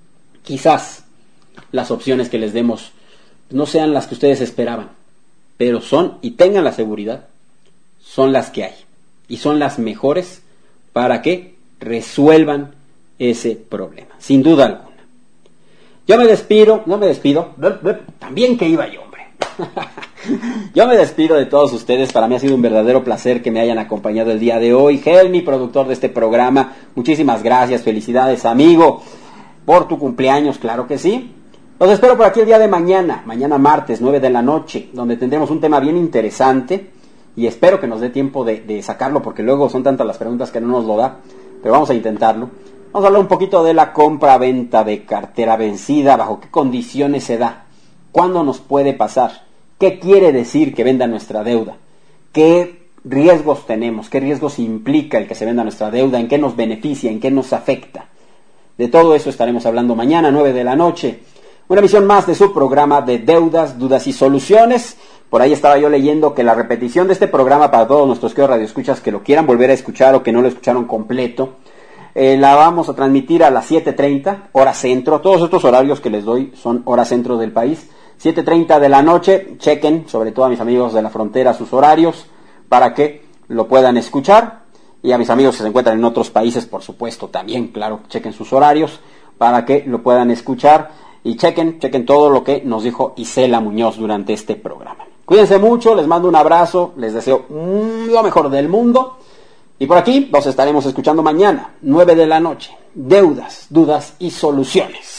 Quizás las opciones que les demos no sean las que ustedes esperaban, pero son, y tengan la seguridad, son las que hay. Y son las mejores para que resuelvan ese problema, sin duda alguna. Yo me despido, también que iba yo, hombre. Yo me despido de todos ustedes. Para mí ha sido un verdadero placer que me hayan acompañado el día de hoy. Helmi, productor de este programa, muchísimas gracias, felicidades, amigo, por tu cumpleaños, claro que sí. Los espero por aquí el día de mañana martes, 9 de la noche, donde tendremos un tema bien interesante y espero que nos dé tiempo de sacarlo, porque luego son tantas las preguntas que no nos lo da, pero vamos a intentarlo. Vamos a hablar un poquito de la compra-venta de cartera vencida, bajo qué condiciones se da, cuándo nos puede pasar, qué quiere decir que venda nuestra deuda, qué riesgos tenemos, qué riesgos implica el que se venda nuestra deuda, en qué nos beneficia, en qué nos afecta. De todo eso estaremos hablando mañana, 9 de la noche. Una emisión más de su programa de Deudas, Dudas y Soluciones. Por ahí estaba yo leyendo que la repetición de este programa para todos nuestros queridos radioescuchas que lo quieran volver a escuchar o que no lo escucharon completo, la vamos a transmitir a las 7:30, hora centro. Todos estos horarios que les doy son hora centro del país. 7:30 de la noche, chequen, sobre todo a mis amigos de la frontera, sus horarios, para que lo puedan escuchar. Y a mis amigos que se encuentran en otros países, por supuesto, también, claro, chequen sus horarios, para que lo puedan escuchar. Y chequen todo lo que nos dijo Isela Muñoz durante este programa. Cuídense mucho, les mando un abrazo, les deseo lo mejor del mundo. Y por aquí los estaremos escuchando mañana, 9 de la noche. Deudas, Dudas y Soluciones.